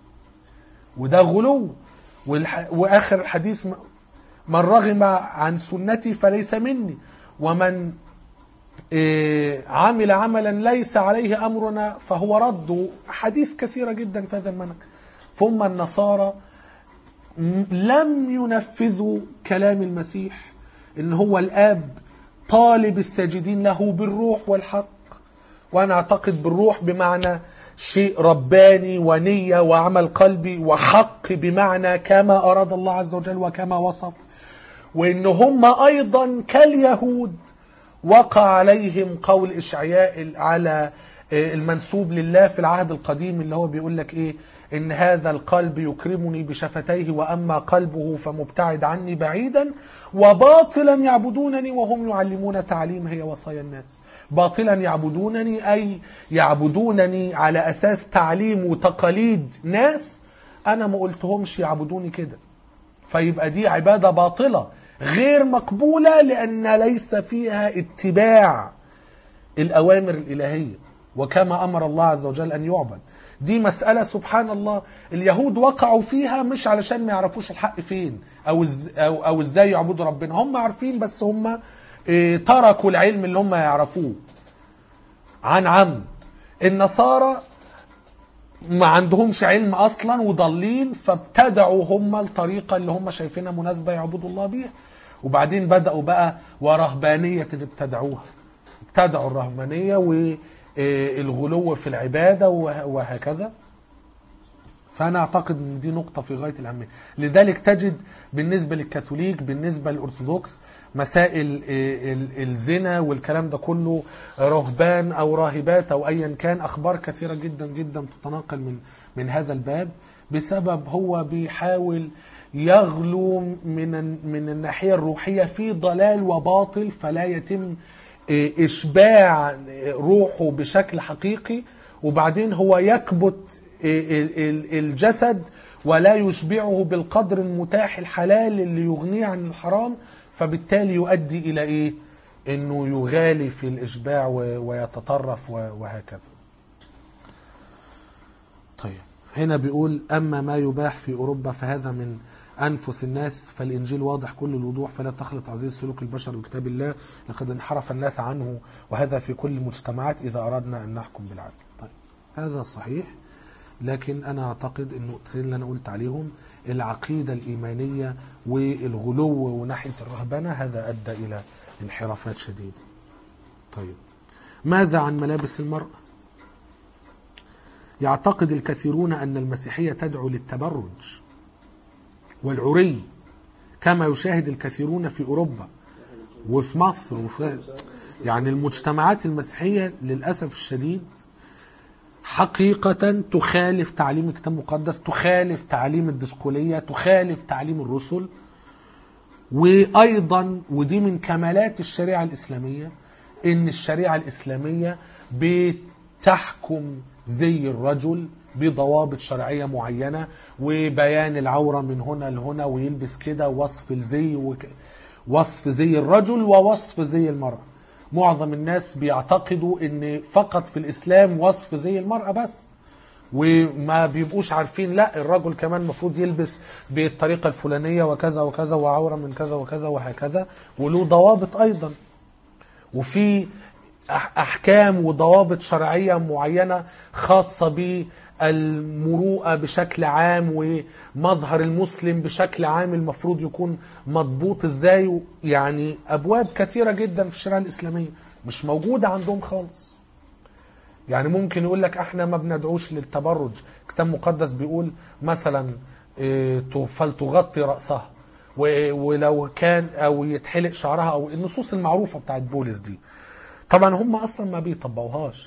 وده غلو. والح... وآخر الحديث من رغم عن سنتي فليس مني، ومن إيه عمل عملا ليس عليه أمرنا فهو رد. حديث كثيرة جدا في هذا المنهج. ثم النصارى لم ينفذوا كلام المسيح ان هو الاب طالب الساجدين له بالروح والحق. وانا اعتقد بالروح بمعنى شيء رباني ونية وعمل قلبي، وحق بمعنى كما اراد الله عز وجل وكما وصف. وان هم ايضا كاليهود وقع عليهم قول اشعياء على المنسوب لله في العهد القديم اللي هو بيقول لك ايه، إن هذا القلب يكرمني بشفتيه وأما قلبه فمبتعد عني بعيدا، وباطلا يعبدونني وهم يعلمون تعليم هي وصايا الناس. باطلا يعبدونني أي يعبدونني على أساس تعليم وتقاليد ناس أنا ما قلتهمش يعبدوني كده، فيبقى دي عبادة باطلة غير مقبولة لأن ليس فيها اتباع الأوامر الإلهية وكما أمر الله عز وجل أن يعبد. دي مسألة سبحان الله اليهود وقعوا فيها مش علشان ما يعرفوش الحق فين أو, إز أو, أو ازاي يعبدوا ربنا، هم عارفين بس هم اه تركوا العلم اللي هم يعرفوه عن عمد. النصارى ما عندهمش علم أصلا وضالين، فابتدعوا هم الطريقة اللي هم شايفينها مناسبة يعبدوا الله بيها. وبعدين بدأوا بقى ورهبانية ابتدعوها، ابتدعوا الرهبانية والغلو في العبادة وهكذا. فأنا أعتقد أن دي نقطة في غاية الأهمية. لذلك تجد بالنسبة للكاثوليك، بالنسبة للأرثوذكس، مسائل الزنا والكلام ده كله، رهبان أو راهبات أو أيا كان، أخبار كثيرة جدا جدا تتناقل من من هذا الباب، بسبب هو بيحاول يغلو من من الناحية الروحية في ضلال وباطل، فلا يتم إشباع روحه بشكل حقيقي، وبعدين هو يكبت الجسد ولا يشبعه بالقدر المتاح الحلال اللي يغنيه عن الحرام، فبالتالي يؤدي إلى إيه؟ إنه يغالي في الإشباع ويتطرف وهكذا. طيب هنا بيقول أما ما يباح في أوروبا فهذا من أنفس الناس، فالإنجيل واضح كل الوضوح، فلا تخلط عزيز سلوك البشر بكتاب الله، لقد انحرف الناس عنه، وهذا في كل المجتمعات إذا أردنا أن نحكم بالعدل. طيب هذا صحيح، لكن أنا أعتقد أن النقطتين اللي أنا قلت عليهم، العقيدة الإيمانية والغلو وناحية الرهبنة، هذا أدى إلى انحرافات شديدة. طيب ماذا عن ملابس المرأة؟ يعتقد الكثيرون أن المسيحية تدعو للتبرج والعري، كما يشاهد الكثيرون في أوروبا وفي مصر وفي يعني المجتمعات المسيحية للأسف الشديد حقيقة تخالف تعليم الكتاب المقدس، تخالف تعليم الدسقولية، تخالف تعليم الرسل. وأيضا ودي من كمالات الشريعة الإسلامية، إن الشريعة الإسلامية بتحكم زي الرجل بضوابط شرعية معينة، وبيان العورة من هنا لهنا، ويلبس كده، وصف الزي وك... وصف زي الرجل ووصف زي المرأة. معظم الناس بيعتقدوا ان فقط في الاسلام وصف زي المرأة بس، وما بيبقوش عارفين لا الرجل كمان المفروض يلبس بالطريقة الفلانية وكذا وكذا، وعورة من كذا وكذا وهكذا، وله ضوابط ايضا، وفي احكام وضوابط شرعية معينة خاصة بالمروءة بشكل عام، ومظهر المسلم بشكل عام المفروض يكون مضبوط ازاي. يعني ابواب كثيرة جدا في الشريعة الاسلامية مش موجودة عندهم خالص. يعني ممكن يقول لك احنا ما بندعوش للتبرج، كتاب مقدس بيقول مثلا فلتغطي رأسها، ولو كان او يتحلق شعرها، او النصوص المعروفة بتاعت بولس دي. طبعا هم اصلا ما بيطبقوهاش.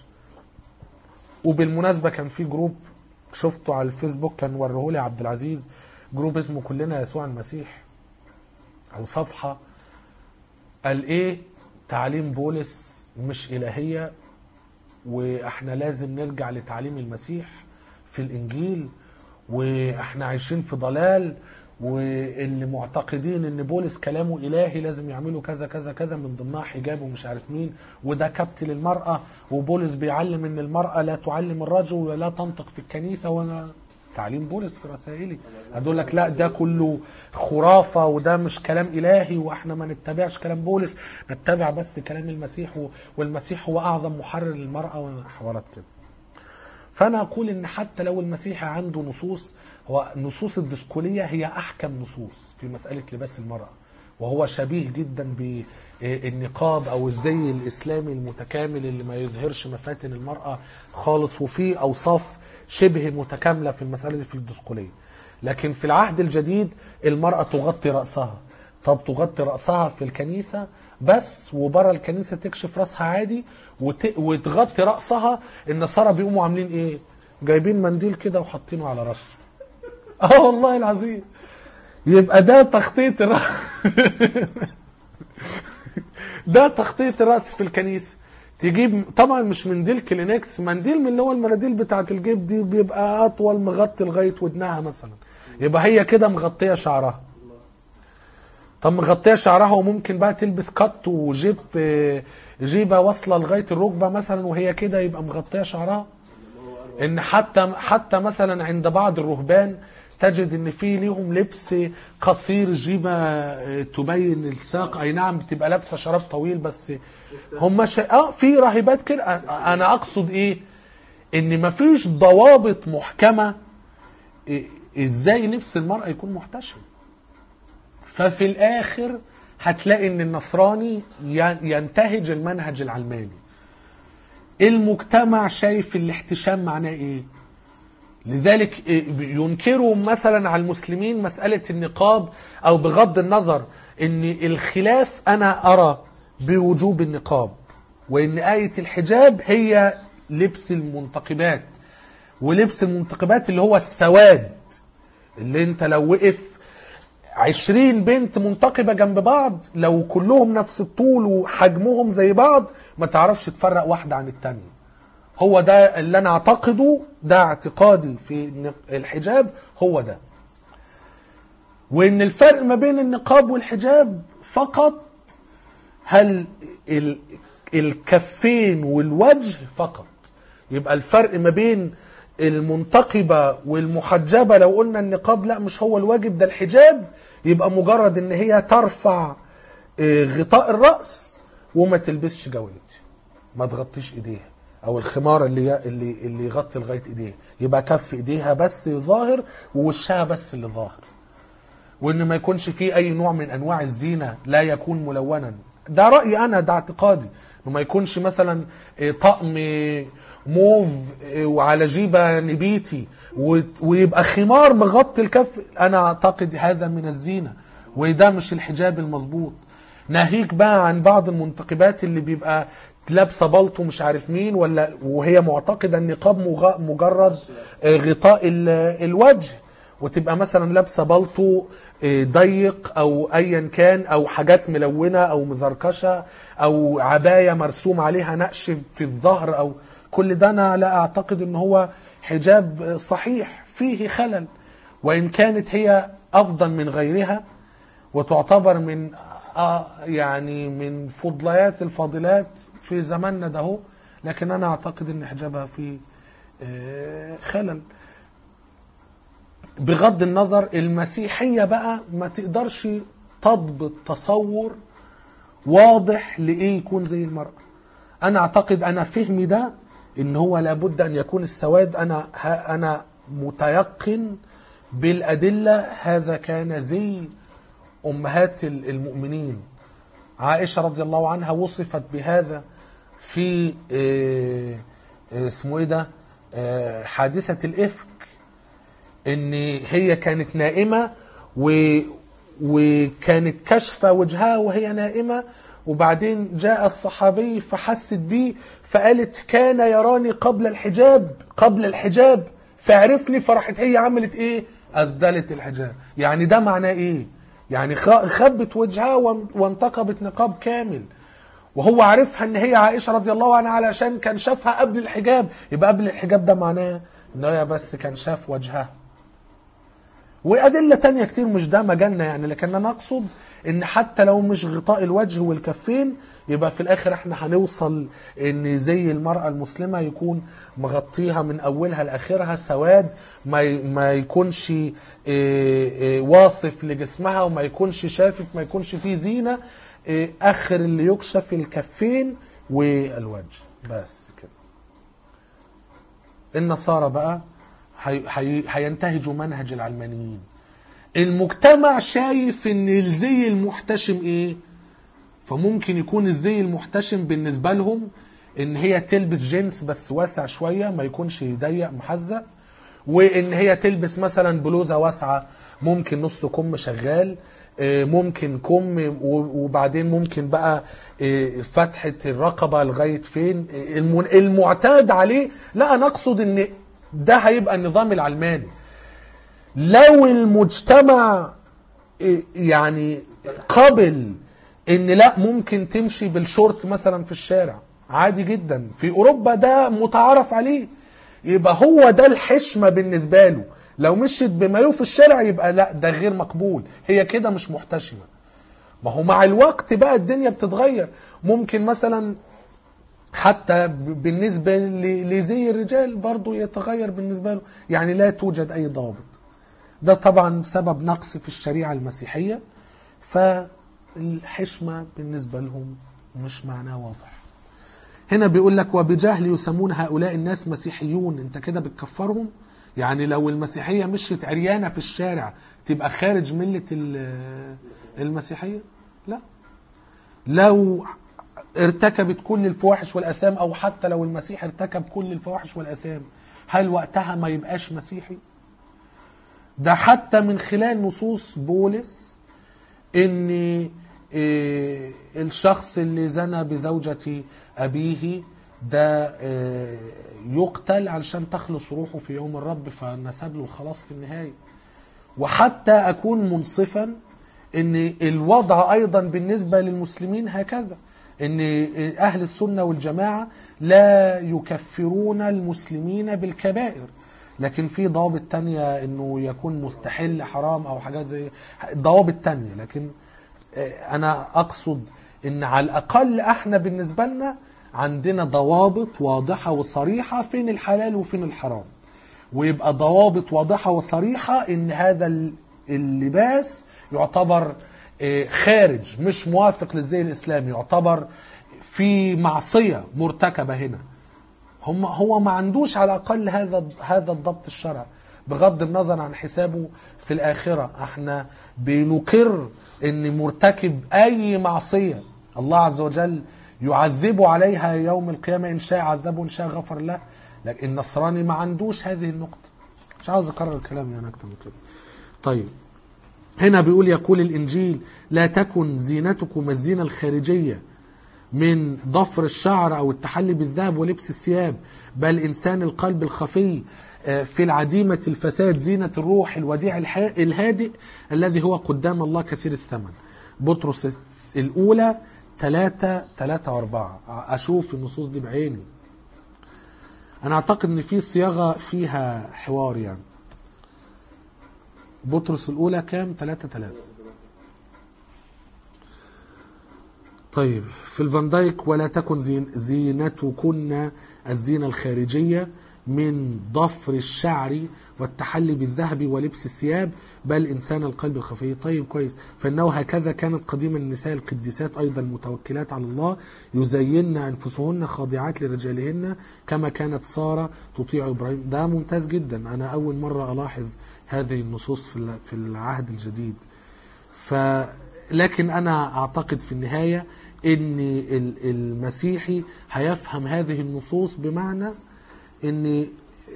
وبالمناسبة كان في جروب شفته على الفيسبوك كان وريهولي عبد العزيز، جروب اسمه كلنا يسوع المسيح، او صفحة قال ايه تعليم بولس مش الهية، واحنا لازم نرجع لتعليم المسيح في الانجيل، واحنا عايشين في ضلال، واللي معتقدين ان بولس كلامه الهي لازم يعملوا كذا كذا كذا، من ضمنها حجاب ومش عارف مين، وده كبت للمرأة، وبولس بيعلم ان المرأة لا تعلم الرجل ولا تنطق في الكنيسة، وانا تعليم بولس في رسائلي هدول لك لا ده كله خرافة وده مش كلام الهي، واحنا ما نتبعش كلام بولس، نتبع بس كلام المسيح، والمسيح هو اعظم محرر للمرأة وحوارات كده. فانا اقول ان حتى لو المسيح عنده نصوص، هو نصوص الدسقولية هي احكم نصوص في مسألة لباس المرأة، وهو شبيه جدا بالنقاب او الزي الاسلامي المتكامل اللي ما يظهرش مفاتن المرأة خالص، وفيه اوصاف شبه متكاملة في المسألة دي في الدسقولية. لكن في العهد الجديد المرأة تغطي رأسها. طب تغطي رأسها في الكنيسة بس، وبره الكنيسة تكشف رأسها عادي، وت... وتغطي رأسها. النصارى بيقوموا عاملين ايه؟ جايبين منديل كده وحاطينه على رأسه. اه والله العظيم. يبقى ده تغطية الرأس ده تغطية الرأس في الكنيسة. تجيب طبعا مش منديل كلينكس، منديل من اللي هو المناديل بتاعة الجيب دي، بيبقى اطول مغطي لغاية ودنها مثلا، يبقى هي كده مغطية شعرها. طب مغطية شعرها وممكن بقى تلبس كت وجيب جيبة واصلة لغاية الركبة مثلا، وهي كده يبقى مغطية شعرها. ان حتى حتى مثلا عند بعض الرهبان تجد ان في ليهم لبس قصير، جيبة تبين الساق، اي نعم بتبقى لابسة شراب طويل، بس هم ش... اه في راهبات كده. انا اقصد ايه؟ ان مفيش ضوابط محكمة ازاي لبس المرأة يكون محتشم. ففي الاخر هتلاقي ان النصراني ينتهج المنهج العلماني. المجتمع شايف الاحتشام معناه ايه؟ لذلك ينكروا مثلا على المسلمين مسألة النقاب، او بغض النظر ان الخلاف انا ارى بوجوب النقاب، وان آية الحجاب هي لبس المنتقبات، ولبس المنتقبات اللي هو السواد، اللي انت لو وقف عشرين بنت منتقبة جنب بعض لو كلهم نفس الطول وحجمهم زي بعض ما تعرفش تفرق واحدة عن التانية. هو ده اللي انا اعتقده، ده اعتقادي في الحجاب، هو ده. وان الفرق ما بين النقاب والحجاب فقط هل الكفين والوجه فقط. يبقى الفرق ما بين المنتقبة والمحجبة لو قلنا النقاب لا مش هو الواجب، ده الحجاب، يبقى مجرد ان هي ترفع غطاء الرأس وما تلبسش جوانتي، ما تغطيش ايديها، او الخمار اللي اللي اللي يغطي لغايه ايديها، يبقى كف ايديها بس ظاهر ووشها بس اللي ظاهر. وان ما يكونش فيه اي نوع من انواع الزينه، لا يكون ملونا. ده رايي انا، ده اعتقادي، انه ما يكونش مثلا طقم موف وعلى جيبه نبيتي ويبقى خمار مغطي الكف. انا اعتقد هذا من الزينه، وده مش الحجاب المظبوط. ناهيك بقى عن بعض المنتقبات اللي بيبقى لابسه بلطو مش عارف مين، ولا وهي معتقده النقاب مجرد غطاء الوجه، وتبقى مثلا لابسه بلطو ضيق او ايا كان، او حاجات ملونه او مزركشه، او عبايه مرسوم عليها نقش في الظهر، او كل ده انا لا اعتقد ان هو حجاب صحيح، فيه خلل. وان كانت هي افضل من غيرها وتعتبر من آه يعني من فضليات الفاضلات في زماننا ده هو، لكن انا اعتقد ان حجابها فيه آه خلل. بغض النظر المسيحية بقى ما تقدرش تضبط تصور واضح لإيه يكون زي المرأة. أنا أعتقد أنا فهمي ده إن هو لابد أن يكون السواد. أنا أنا متيقن بالأدلة هذا كان زي أمهات المؤمنين. عائشة رضي الله عنها وصفت بهذا في اسمه إيه ده حادثة الإفك، ان هي كانت نائمة و... وكانت كشفة وجهها وهي نائمة، وبعدين جاء الصحابي فحست بيه فقالت كان يراني قبل الحجاب قبل الحجاب فعرفني، فرحت هي عملت ايه؟ أسدلت الحجاب. يعني ده معناه ايه؟ يعني خبت وجهها وانتقبت نقاب كامل، وهو عارفها ان هي عائشة رضي الله عنها علشان كان شافها قبل الحجاب. يبقى قبل الحجاب ده معناه ان هي بس كان شاف وجهها. وأدلة تانية كتير مش ده مجالنا يعني، لكن أنا أقصد إن حتى لو مش غطاء الوجه والكفين، يبقى في الآخر إحنا هنوصل إن زي المرأة المسلمة يكون مغطيها من أولها لآخرها سواد، ما ما يكونش واصف لجسمها، وما يكونش شافف، ما يكونش فيه زينة، آخر اللي يكشف الكفين والوجه بس كده. النصارى بقى هينتهجوا منهج العلمانيين. المجتمع شايف ان الزي المحتشم ايه؟ فممكن يكون الزي المحتشم بالنسبة لهم ان هي تلبس جينز بس واسع شوية، ما يكونش ضيق محزق، وان هي تلبس مثلا بلوزة واسعة ممكن نص كم شغال، ممكن كم، وبعدين ممكن بقى فتحة الرقبة لغاية فين المعتاد عليه. لا انا اقصد ان ده هيبقى النظام العلماني. لو المجتمع يعني قبل ان لا ممكن تمشي بالشورت مثلا في الشارع عادي جدا، في اوروبا ده متعارف عليه، يبقى هو ده الحشمة بالنسبة له. لو مشيت بمايو في الشارع يبقى لا ده غير مقبول، هي كده مش محتشمة. ما هو مع الوقت بقى الدنيا بتتغير. ممكن مثلا حتى بالنسبة لزي الرجال برضو يتغير بالنسبة له، يعني لا توجد أي ضابط. ده طبعا سبب نقص في الشريعة المسيحية، فالحشمة بالنسبة لهم مش معناه واضح. هنا بيقول لك وبجهل يسمون هؤلاء الناس مسيحيون. انت كده بتكفرهم. يعني لو المسيحية مشيت عريانة في الشارع تبقى خارج ملة المسيحية؟ لا، لو ارتكبت كل الفواحش والآثام، أو حتى لو المسيح ارتكب كل الفواحش والآثام، هل وقتها ما يبقاش مسيحي؟ ده حتى من خلال نصوص بولس ان إيه الشخص اللي زنى بزوجة أبيه ده إيه يقتل علشان تخلص روحه في يوم الرب، فنسب له خلاص في النهاية. وحتى أكون منصفا ان الوضع أيضا بالنسبة للمسلمين هكذا، ان أهل السنة والجماعة لا يكفرون المسلمين بالكبائر، لكن في ضوابط تانية انه يكون مستحل حرام او حاجات زي ضوابط تانية. لكن انا اقصد ان على الاقل احنا بالنسبة لنا عندنا ضوابط واضحة وصريحة فين الحلال وفين الحرام، ويبقى ضوابط واضحة وصريحة ان هذا اللباس يعتبر خارج مش موافق للزي الاسلامي، يعتبر في معصية مرتكبة هنا. هم هو ما عندوش على الاقل هذا هذا الضبط الشرعي، بغض النظر عن حسابه في الاخره. احنا بنقر ان مرتكب اي معصيه الله عز وجل يعذبه عليها يوم القيامه، ان شاء عذبه ان شاء غفر له. لكن النصراني ما عندوش هذه النقطه. مش عاوز اكرر الكلام يعني اكتر من كده. طيب هنا بيقول يقول الانجيل لا تكن زينتكم الزينه الخارجيه من ضفر الشعر أو التحلي بالذهب ولبس الثياب، بل إنسان القلب الخفي في العديمة الفساد زينة الروح الوديع الهادئ الذي هو قدام الله كثير الثمن. بطرس الأولى ثلاثة ثلاثة وأربعة. أشوف النصوص دي بعيني. أنا أعتقد أن في صياغة فيها حوار يعني. بطرس الأولى كام؟ ثلاثة ثلاثة. طيب في الفان دايك ولا تكن زين زينتكن الزينة الخارجية من ضفر الشعر والتحلي بالذهب ولبس الثياب، بل إنسان القلب الخفي. طيب كويس. فإنه هكذا كانت قديما النساء القديسات أيضا متوكلات على الله يزين أنفسهن خاضعات لرجالهن كما كانت سارة تطيع إبراهيم. ده ممتاز جدا. أنا أول مرة ألاحظ هذه النصوص في العهد الجديد. ف لكن أنا أعتقد في النهاية ان المسيحي هيفهم هذه النصوص بمعنى ان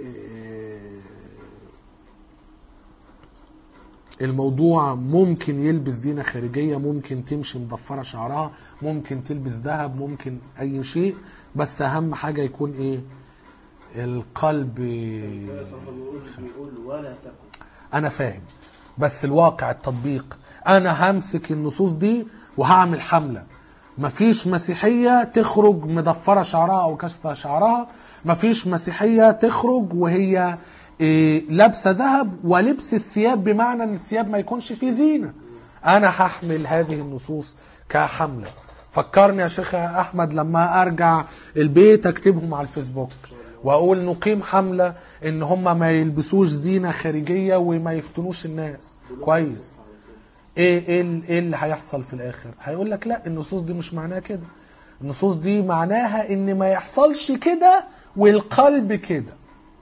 الموضوع ممكن يلبس زينة خارجية، ممكن تمشي مضفرة شعرها، ممكن تلبس ذهب، ممكن اي شيء، بس اهم حاجة يكون ايه؟ القلب. انا فاهم، بس الواقع التطبيق انا همسك النصوص دي وهعمل حملة. مفيش مسيحية تخرج مضفرة شعرها أو كشفة شعرها، مفيش مسيحية تخرج وهي إيه لابسة ذهب ولبس الثياب، بمعنى أن الثياب ما يكونش فيه زينة. أنا هحمل هذه النصوص كحملة. فكرني يا شيخ أحمد لما أرجع البيت أكتبهم على الفيسبوك وأقول نقيم حملة إن هم ما يلبسوش زينة خارجية وما يفتنوش الناس. كويس. ايه ايه ايه اللي هيحصل في الاخر؟ هيقول لك لا، النصوص دي مش معناها كده. النصوص دي معناها ان ما يحصلش كده والقلب كده،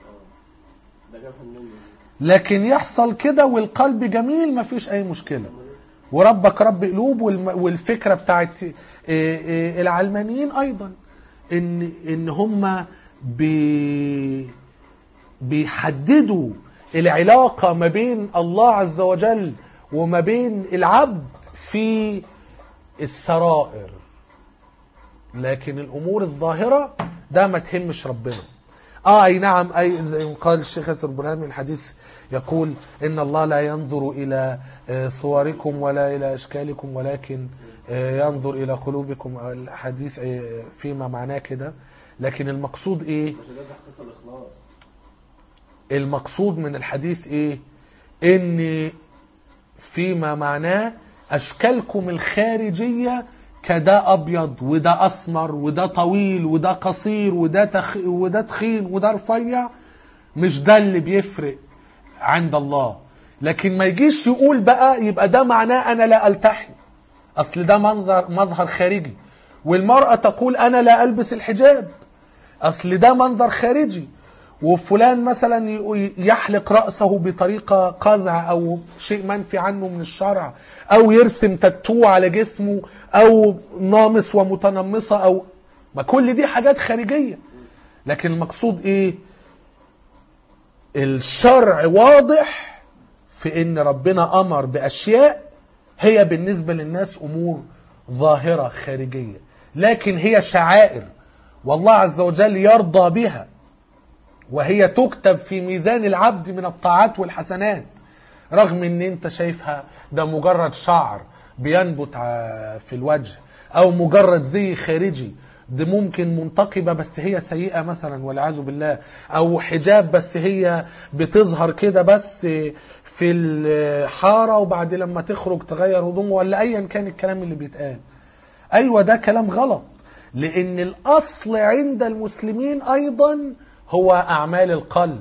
لكن يحصل كده والقلب جميل ما فيش اي مشكلة. وربك رب قلوب. والفكرة بتاعت العلمانيين ايضا ان ان هم بي بيحددوا العلاقة ما بين الله عز وجل وما بين العبد في السرائر، لكن الامور الظاهرة ده ما تهمش ربنا. اه اي نعم، اي زي ما قال الشيخ ياسر برهان من حديث يقول ان الله لا ينظر الى صوركم ولا الى اشكالكم ولكن ينظر الى قلوبكم. الحديث فيما معناه كده. لكن المقصود ايه؟ المقصود من الحديث ايه؟ ان فيما معناه أشكالكم الخارجية كده أبيض وده أسمر وده طويل وده قصير وده, تخ... وده تخين وده رفيع، مش ده اللي بيفرق عند الله. لكن ما يجيش يقول بقى يبقى ده معناه أنا لا ألتحي، أصل ده منظر مظهر خارجي. والمرأة تقول أنا لا ألبس الحجاب، أصل ده منظر خارجي. وفلان مثلا يحلق رأسه بطريقة قزع أو شيء منفي عنه من الشرع، أو يرسم تاتو على جسمه، أو نامص ومتنمصة، أو ما كل دي حاجات خارجية. لكن المقصود إيه؟ الشرع واضح في إن ربنا أمر بأشياء هي بالنسبة للناس أمور ظاهرة خارجية، لكن هي شعائر والله عز وجل يرضى بها، وهي تكتب في ميزان العبد من الطاعات والحسنات، رغم ان انت شايفها ده مجرد شعر بينبت في الوجه، او مجرد زي خارجي، دي ممكن منتقبة بس هي سيئة مثلا والعياذ بالله، او حجاب بس هي بتظهر كده بس في الحارة وبعد لما تخرج تغير هدومه، ولا ايا كان الكلام اللي بيتقال. ايوه ده كلام غلط، لان الاصل عند المسلمين ايضا هو اعمال القلب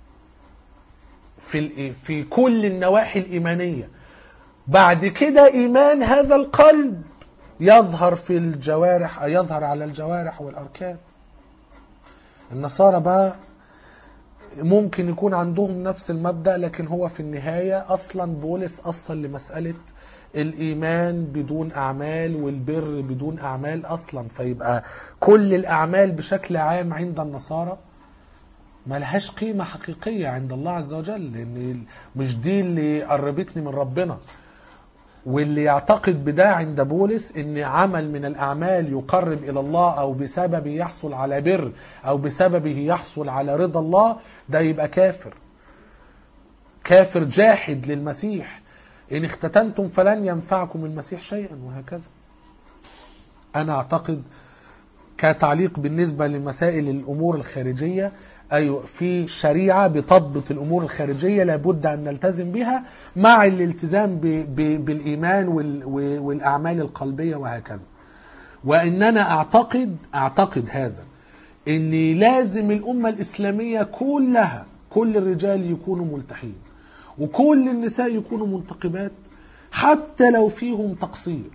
في في كل النواحي الايمانيه. بعد كده ايمان هذا القلب يظهر في الجوارح، يظهر على الجوارح والاركان. النصارى بقى ممكن يكون عندهم نفس المبدأ، لكن هو في النهايه اصلا بولس اصل لمساله الإيمان بدون أعمال والبر بدون أعمال أصلا. فيبقى كل الأعمال بشكل عام عند النصارى ما لهاش قيمة حقيقية عند الله عز وجل، لأن مش دي اللي قربتني من ربنا. واللي يعتقد بده عند بولس إن عمل من الأعمال يقرب إلى الله أو بسببه يحصل على بر أو بسببه يحصل على رضا الله، ده يبقى كافر، كافر جاحد للمسيح. إن اختتنتم فلن ينفعكم المسيح شيئا، وهكذا. أنا أعتقد كتعليق بالنسبة لمسائل الأمور الخارجية، أيوة في شريعة بتضبط الأمور الخارجية لابد أن نلتزم بها مع الالتزام ب ب بالإيمان والأعمال القلبية وهكذا. وإننا أعتقد أعتقد هذا إن لازم الأمة الإسلامية كلها، كل الرجال يكونوا ملتحين وكل النساء يكونوا منتقبات حتى لو فيهم تقصير.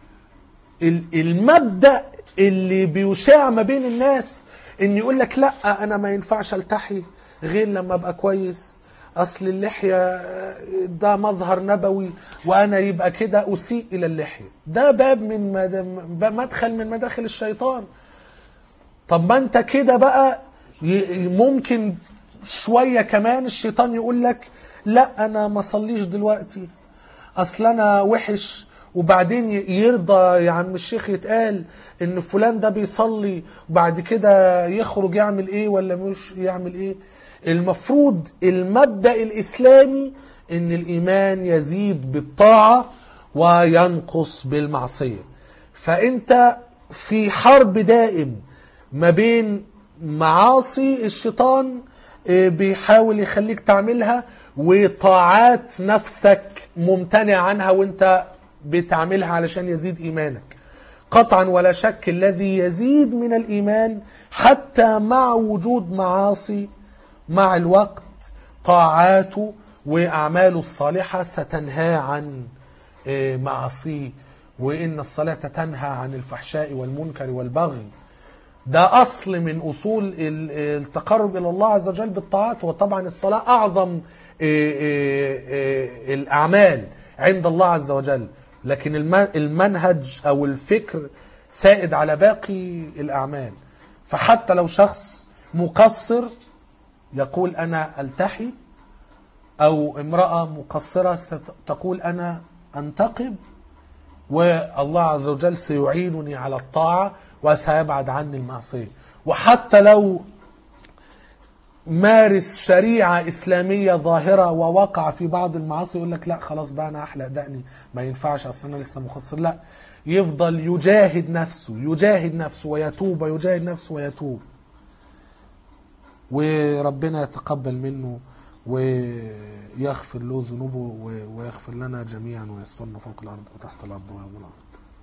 المبدأ اللي بيشاع ما بين الناس ان يقول لك لا انا ما ينفعش التحي غير لما ابقى كويس، اصل اللحية ده مظهر نبوي وانا يبقى كده اسيء الى اللحية، ده باب من مدخل من مداخل الشيطان. طب ما انت كده بقى ممكن شوية كمان الشيطان يقول لك لا انا ما صليش دلوقتي اصل انا وحش، وبعدين يرضى يا عم الشيخ يتقال ان فلان ده بيصلي وبعد كده يخرج يعمل ايه ولا مش يعمل ايه. المفروض المبدأ الاسلامي ان الايمان يزيد بالطاعة وينقص بالمعصية. فانت في حرب دائم ما بين معاصي الشيطان بيحاول يخليك تعملها وطاعات نفسك ممتنع عنها وانت بتعملها علشان يزيد ايمانك. قطعا ولا شك الذي يزيد من الايمان حتى مع وجود معاصي مع الوقت طاعاته واعماله الصالحة ستنهى عن معاصيه، وان الصلاة تنهى عن الفحشاء والمنكر والبغي. ده أصل من أصول التقرب إلى الله عز وجل بالطاعات. وطبعا الصلاة أعظم الأعمال عند الله عز وجل، لكن المنهج أو الفكر سائد على باقي الأعمال. فحتى لو شخص مقصر يقول أنا ألتحي، أو امرأة مقصرة تقول أنا أنتقب، والله عز وجل سيعينني على الطاعة وسيبعد عني المعصية. وحتى لو مارس شريعة إسلامية ظاهرة ووقع في بعض المعاصي يقول لك لا خلاص بقى أنا أحلق دقني ما ينفعش أصلا أنا لسه مقصر، لا، يفضل يجاهد نفسه يجاهد نفسه ويتوب ويجاهد نفسه ويتوب، وربنا يتقبل منه ويغفر له ذنوبه ويغفر لنا جميعا ويسترنا فوق الأرض وتحت الأرض ويوم الأرض.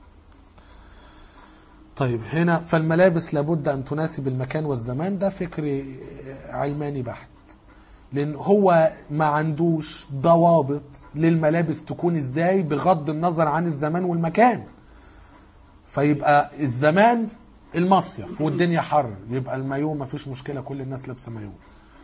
طيب هنا فالملابس لابد أن تناسب المكان والزمان، ده فكر علماني بحت، لأن هو ما عندوش ضوابط للملابس تكون إزاي بغض النظر عن الزمان والمكان. فيبقى الزمان المصيف والدنيا حر يبقى المايو ما فيش مشكلة كل الناس لابسة مايو،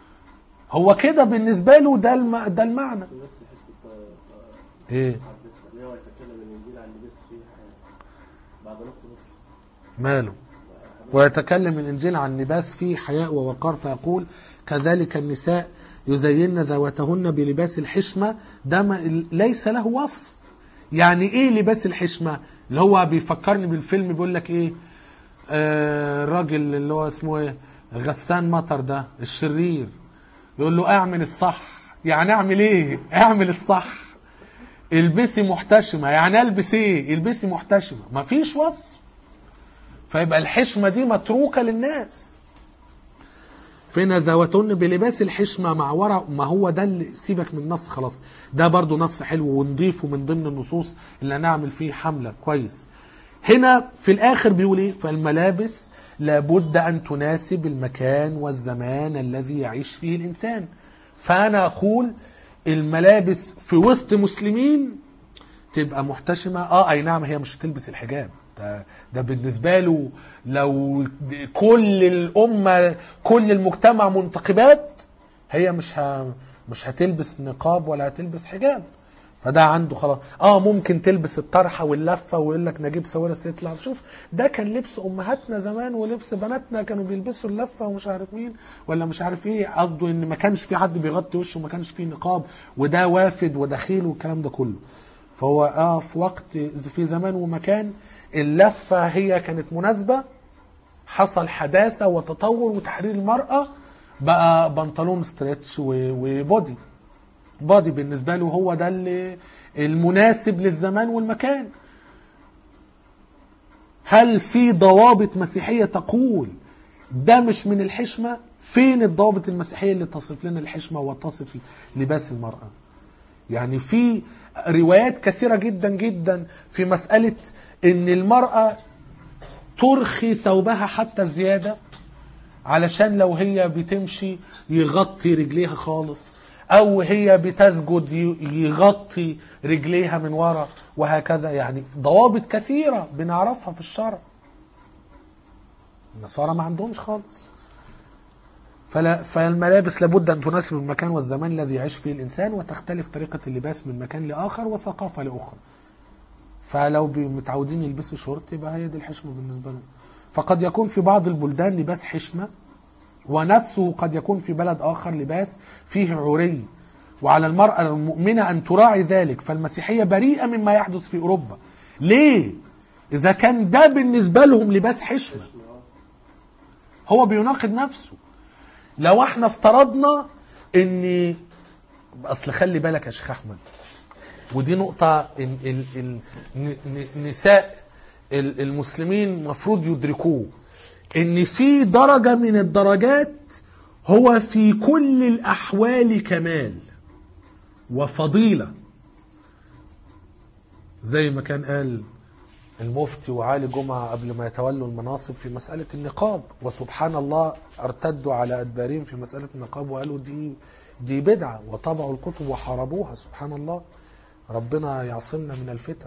هو كده بالنسبة له ده الم... ده المعنى. بس حته ايه اللي هو يتكلم الانجيل عن لبس فيه بعد نص بطرس ماله؟ ويتكلم الانجيل عن لباس فيه حياء ووقار فيقول كذلك النساء يزين ذواتهن بلباس الحشمة. ده ما... ليس له وصف. يعني ايه لباس الحشمة؟ اللي هو بيفكرني بالفيلم بيقول لك ايه، آه الراجل اللي هو اسمه ايه، غسان مطر ده الشرير، يقول له اعمل الصح. يعني اعمل ايه؟ اعمل الصح. البسي محتشمة. يعني البس ايه؟ البسي محتشمة. مفيش وصف. فيبقى الحشمة دي متروكة للناس. فين ذواتهن بلباس الحشمة مع ورع. ما هو ده اللي سيبك من النص خلاص. ده برضو نص حلو ونضيفه من ضمن النصوص اللي هنعمل فيه حملة كويس. هنا في الاخر بيقول ايه؟ فالملابس لابد ان تناسب المكان والزمان الذي يعيش فيه الانسان. فانا اقول الملابس في وسط مسلمين تبقى محتشمة. اه اي نعم هي مش هتلبس الحجاب. ده, ده بالنسبة له لو كل الامة كل المجتمع منتقبات هي مش ه... مش هتلبس نقاب ولا هتلبس حجاب. فده عنده خلاص. اه ممكن تلبس الطرحه واللفه ويقول لك نجيب ساويرس يطلع شوف ده كان لبس امهاتنا زمان ولبس بناتنا كانوا بيلبسوا اللفه ومش عارف مين ولا مش عارف ايه. قصده ان ما كانش في حد بيغطي وشه وما كانش في نقاب وده وافد ودخيل والكلام ده كله. فهو اه في وقت في زمان ومكان اللفه هي كانت مناسبه. حصل حداثه وتطور وتحرير المراه بقى بنطلون ستريتش وبودي. بادي بالنسبة له هو ده اللي المناسب للزمان والمكان. هل في ضوابط مسيحية تقول ده مش من الحشمة؟ فين الضوابط المسيحية اللي تصف لنا الحشمة وتصف لباس المرأة؟ يعني في روايات كثيرة جدا جدا في مسألة ان المرأة ترخي ثوبها حتى زيادة علشان لو هي بتمشي يغطي رجليها خالص، او هي بتسجد يغطي رجليها من وراء وهكذا. يعني ضوابط كثيرة بنعرفها في الشرع. النصارى ما عندهمش خالص. فلا فالملابس لابد ان تناسب المكان والزمان الذي يعيش فيه الانسان وتختلف طريقة اللباس من مكان لاخر وثقافة لاخرى. فلو متعودين يلبسوا شورت يبقى هي دي الحشمة بالنسبة لهم. فقد يكون في بعض البلدان لباس حشمة ونفسه قد يكون في بلد آخر لباس فيه عري، وعلى المرأة المؤمنة أن تراعي ذلك. فالمسيحية بريئة مما يحدث في أوروبا. ليه؟ إذا كان ده بالنسبة لهم لباس حشمة هو بيناقض نفسه. لو احنا افترضنا ان اصل خلي بالك يا شيخ احمد، ودي نقطة ال ال ال نساء المسلمين مفروض يدركوه، ان في درجة من الدرجات هو في كل الاحوال كمال وفضيلة، زي ما كان قال المفتي وعالي جمعة قبل ما يتولوا المناصب في مسألة النقاب. وسبحان الله ارتدوا على أدبارهم في مسألة النقاب وقالوا دي دي بدعة وطبعوا الكتب وحاربوها. سبحان الله، ربنا يعصمنا من الفتن.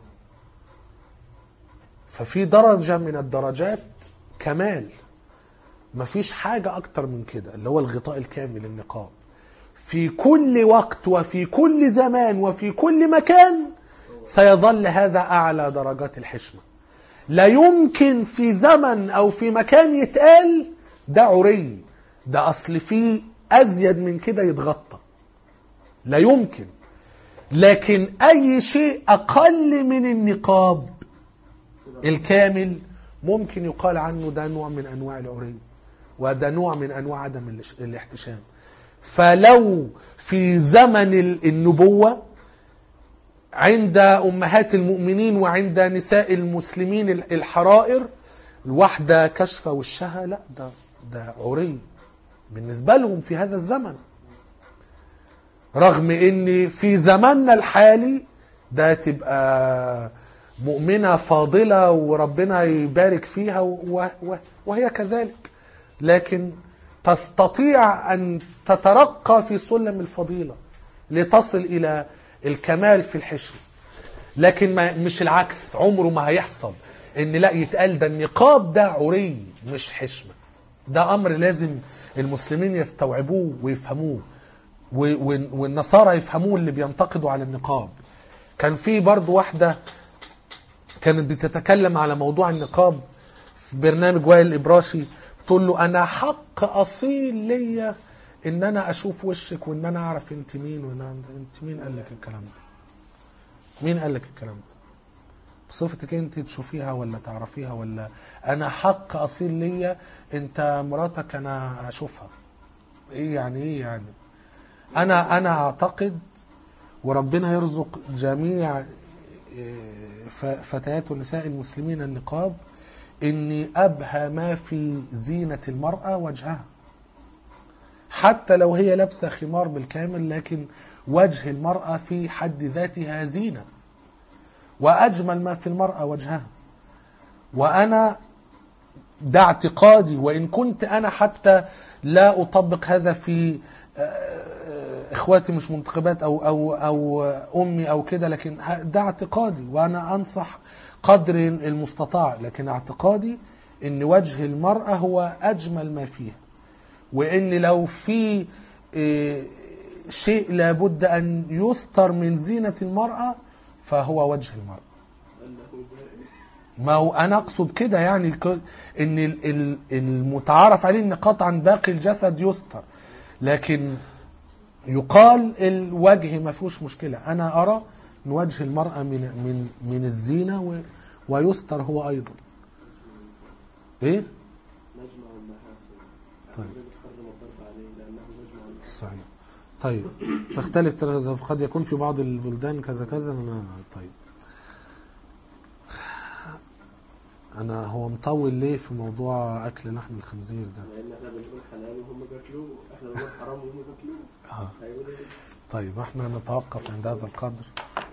ففي درجة من الدرجات كمال، مفيش حاجة أكتر من كده، اللي هو الغطاء الكامل النقاب في كل وقت وفي كل زمان وفي كل مكان. سيظل هذا أعلى درجات الحشمة. لا يمكن في زمن أو في مكان يتقال ده عري، ده أصل فيه أزيد من كده يتغطى، لا يمكن. لكن أي شيء أقل من النقاب الكامل ممكن يقال عنه ده نوع من أنواع العري، وده نوع من أنواع عدم الاحتشام. فلو في زمن النبوة عند أمهات المؤمنين وعند نساء المسلمين الحرائر الواحدة كشفة وشها، لا ده ده عري بالنسبة لهم في هذا الزمن، رغم ان في زماننا الحالي ده تبقى مؤمنة فاضلة وربنا يبارك فيها وهي كذلك، لكن تستطيع أن تترقى في سلم الفضيلة لتصل إلى الكمال في الحشم. لكن ما مش العكس، عمره ما هيحصل ان لا يتقال ده النقاب ده عري مش حشمة. ده أمر لازم المسلمين يستوعبوه ويفهموه، والنصارى يفهموه اللي بينتقدوا على النقاب. كان في برضو واحدة كانت بتتكلم على موضوع النقاب في برنامج وائل الإبراشي، بتقول له أنا حق أصيل ليا إن أنا أشوف وشك وإن أنا أعرف أنت مين، وإن أنت مين قال لك الكلام ده؟ مين قال لك الكلام ده؟ بصفتك أنت تشوفيها ولا تعرفيها، ولا أنا حق أصيل ليا أنت مراتك أنا أشوفها؟ إيه يعني إيه يعني؟ أنا أنا أعتقد، وربنا يرزق جميع فتيات ونساء المسلمين النقاب، إني أبهى ما في زينة المرأة وجهها، حتى لو هي لابسة خمار بالكامل، لكن وجه المرأة في حد ذاتها زينة، وأجمل ما في المرأة وجهها. وأنا ده اعتقادي، وإن كنت أنا حتى لا أطبق هذا في إخواتي مش منتقبات أو, أو, أو أمي أو كده، لكن ده اعتقادي، وأنا أنصح قدر المستطاع، لكن اعتقادي إن وجه المرأة هو أجمل ما فيها، وإن لو في شيء لابد أن يستر من زينة المرأة فهو وجه المرأة. ما هو أنا أقصد كده، يعني إن المتعارف عليه إن قطعا باقي الجسد يستر، لكن يقال الوجه ما فيهوش مشكلة. أنا أرى أن وجه المرأة من من من الزينة ويستر هو أيضا. إيه؟ نجمع المحاسن. طيب. لأنه نجمع صحيح. طيب تختلف، قد يكون في بعض البلدان كذا كذا. طيب أنا هو مطول ليه في موضوع أكل لحم الخنزير ده؟ لأن إحنا بنقول حلال وهم بياكلوه، إحنا بنقول حرام وهم بياكلوه. آه. طيب احنا نتوقف عند هذا القدر.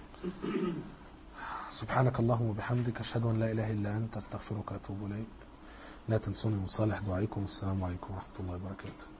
سبحانك اللهم وبحمدك، أشهد أن لا إله إلا أنت، أستغفرك وأتوب إليك. لا تنسوني من صالح دعائكم. السلام عليكم ورحمة الله وبركاته.